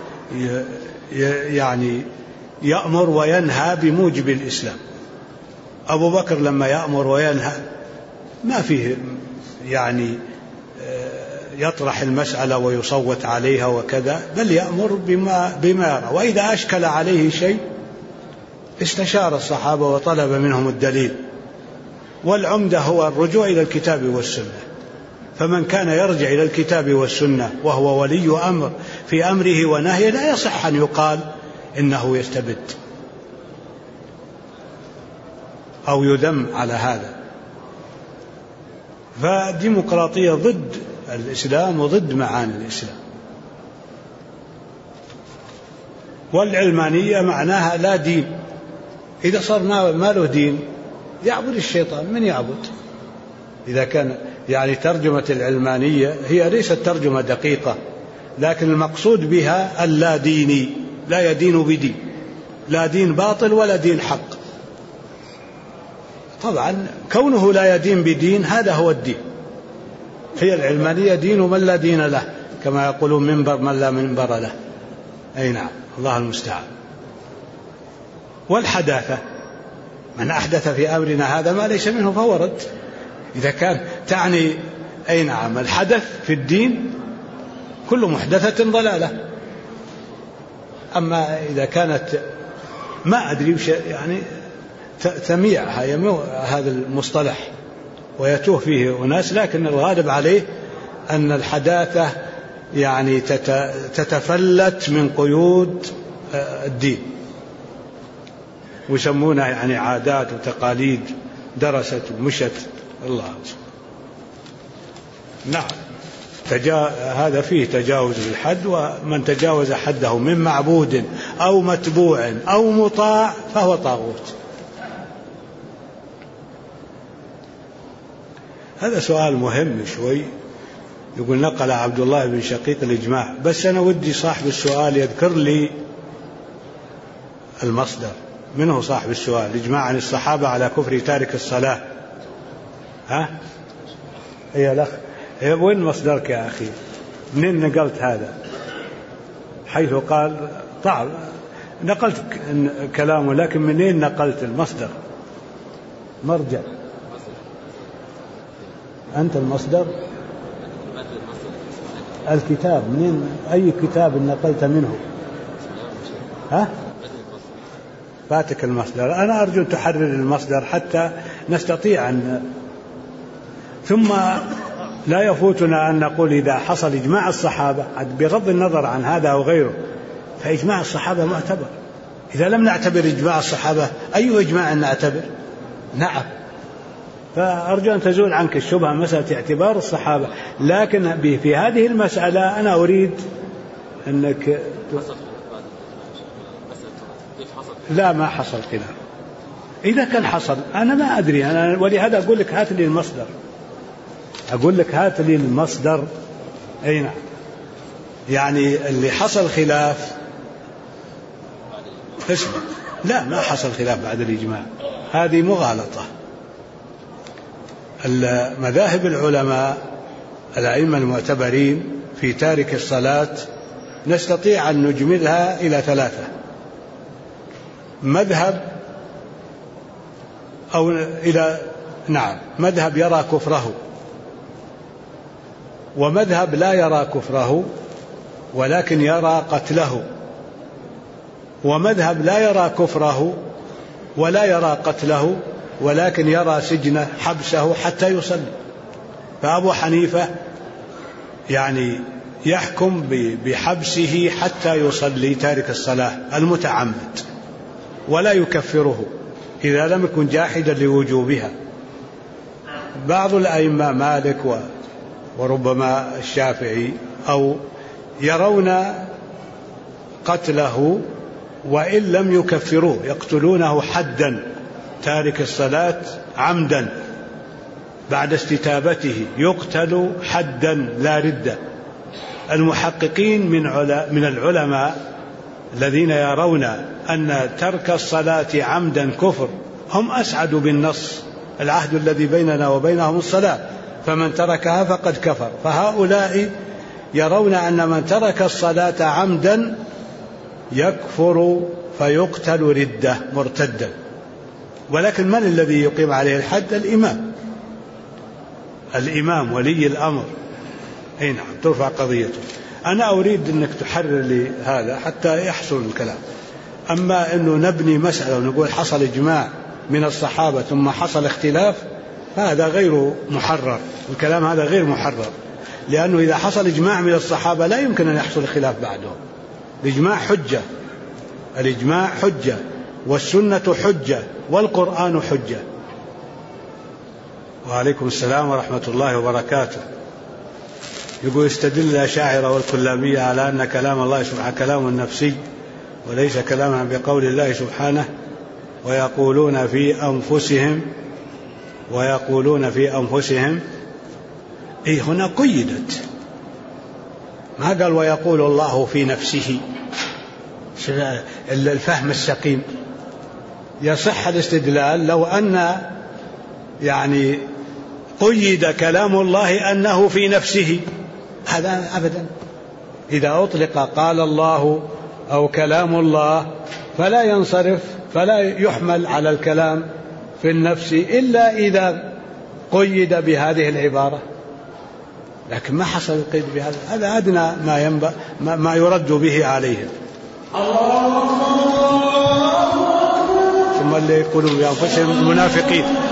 يعني يأمر وينهى بموجب الإسلام. أبو بكر لما يأمر وينهى ما فيه يعني يطرح المسألة ويصوت عليها وكذا، بل يأمر بما يرى، وإذا أشكل عليه شيء استشار الصحابة وطلب منهم الدليل، والعمدة هو الرجوع إلى الكتاب والسنة. فمن كان يرجع إلى الكتاب والسنة وهو ولي أمر في أمره ونهيه لا يصح أن يقال إنه يستبد أو يذم على هذا. فالديمقراطية ضد الإسلام وضد معاني الإسلام. والعلمانية معناها لا دين. إذا صار ما له دين يعبد الشيطان. من يعبد؟ إذا كان يعني ترجمة العلمانية هي ليست ترجمة دقيقة، لكن المقصود بها اللا ديني، لا يدين بدين، لا دين باطل ولا دين حق. طبعا كونه لا يدين بدين هذا هو الدين. هي العلمانية دين من لا دين له، كما يقولون منبر من لا منبر له. أي نعم، الله المستعان. والحداثة، من أحدث في أمرنا هذا ما ليس منه فهو رد. إذا كان تعني أي نعم الحدث في الدين كل محدثة ضلالة. أما إذا كانت ما أدري يعني تميع هذا المصطلح ويتوه فيه أناس، لكن الغالب عليه أن الحداثة يعني تتفلت من قيود الدين، ويسمونها يعني عادات وتقاليد درست ومشت. الله نعم، هذا فيه تجاوز الحد، ومن تجاوز حده من معبود أو متبوع أو مطاع فهو طاغوت. هذا سؤال مهم شوي. يقول نقل عبد الله بن شقيق الإجماع، بس أنا ودي صاحب السؤال يذكر لي المصدر. من هو صاحب السؤال؟ إجماع عن الصحابة على كفر تارك الصلاة. ها؟ يا الأخ، وين مصدرك يا أخي؟ منين نقلت هذا؟ حيث قال طبعا نقلت كلامه، لكن منين نقلت المصدر؟ مرجع أنت المصدر؟ الكتاب منين؟ أي كتاب نقلت منه؟ ها؟ فاتك المصدر. أنا أرجو أن تحرر المصدر حتى نستطيع أن، ثم لا يفوتنا أن نقول إذا حصل إجماع الصحابة بغض النظر عن هذا أو غيره فإجماع الصحابة معتبر. إذا لم نعتبر إجماع الصحابة أي إجماع نعتبر؟ نعم. فأرجو أن تزول عنك الشبهة مسألة اعتبار الصحابة، لكن في هذه المسألة أنا أريد أنك لا، ما حصل خلاف. إذا كان حصل أنا ما أدري، أنا ولهذا أقول لك هات لي المصدر، أقول لك هات لي المصدر. أي نعم، يعني اللي حصل خلاف اسمع، لا ما حصل خلاف بعد الإجماع، هذه مغالطة. مذاهب العلماء الأئمة المعتبرين في تارك الصلاة نستطيع أن نجملها إلى 3. مذهب أو إلى مذهب يرى كفره، ومذهب لا يرى كفره ولكن يرى قتله، ومذهب لا يرى كفره ولا يرى قتله ولكن يرى سجنه حبسه حتى يصلي. فأبو حنيفة يعني يحكم بحبسه حتى يصلي تارك الصلاة المتعمد، ولا يكفره إذا لم يكن جاحدا لوجوبها. بعض الأئمة مالك وربما الشافعي أو يرون قتله وإن لم يكفروه، يقتلونه حدا تارك الصلاة عمدا بعد استتابته، يقتل حدا لا ردة. المحققين من العلماء الذين يرون أن ترك الصلاة عمدا كفر هم أسعد بالنص، العهد الذي بيننا وبينهم الصلاة، فمن تركها فقد كفر. فهؤلاء يرون أن من ترك الصلاة عمدا يكفر فيقتل ردة مرتدا. ولكن من الذي يقيم عليه الحد؟ الإمام ولي الأمر. أي نعم، ترفع قضيته. أنا أريد أنك تحرر لي هذا حتى يحصل الكلام. أما أنه نبني مسألة ونقول حصل إجماع من الصحابة ثم حصل اختلاف، هذا غير محرر. الكلام هذا غير محرر، لأنه إذا حصل إجماع من الصحابة لا يمكن أن يحصل خلاف بعدهم. الإجماع حجة والسنة حجة والقرآن حجة. وعليكم السلام ورحمة الله وبركاته. يقول استدل الأشاعرة والكلابية على أن كلام الله سبحانه كلام نفسي وليس كلاما بقول الله سبحانه، ويقولون في أنفسهم هنا قيدت، ما قال ويقول الله في نفسه. الفهم السقيم. يصح الاستدلال لو أن يعني قيد كلام الله أنه في نفسه، هذا أبدا. إذا أطلق قال الله أو كلام الله فلا ينصرف، فلا يحمل على الكلام في النفس إلا إذا قيد بهذه العبارة. لكن ما حصل القيد بهذا، هذا أدنى ما يرد به عليه. ثم اللي يقولون بأنفسهم المنافقين.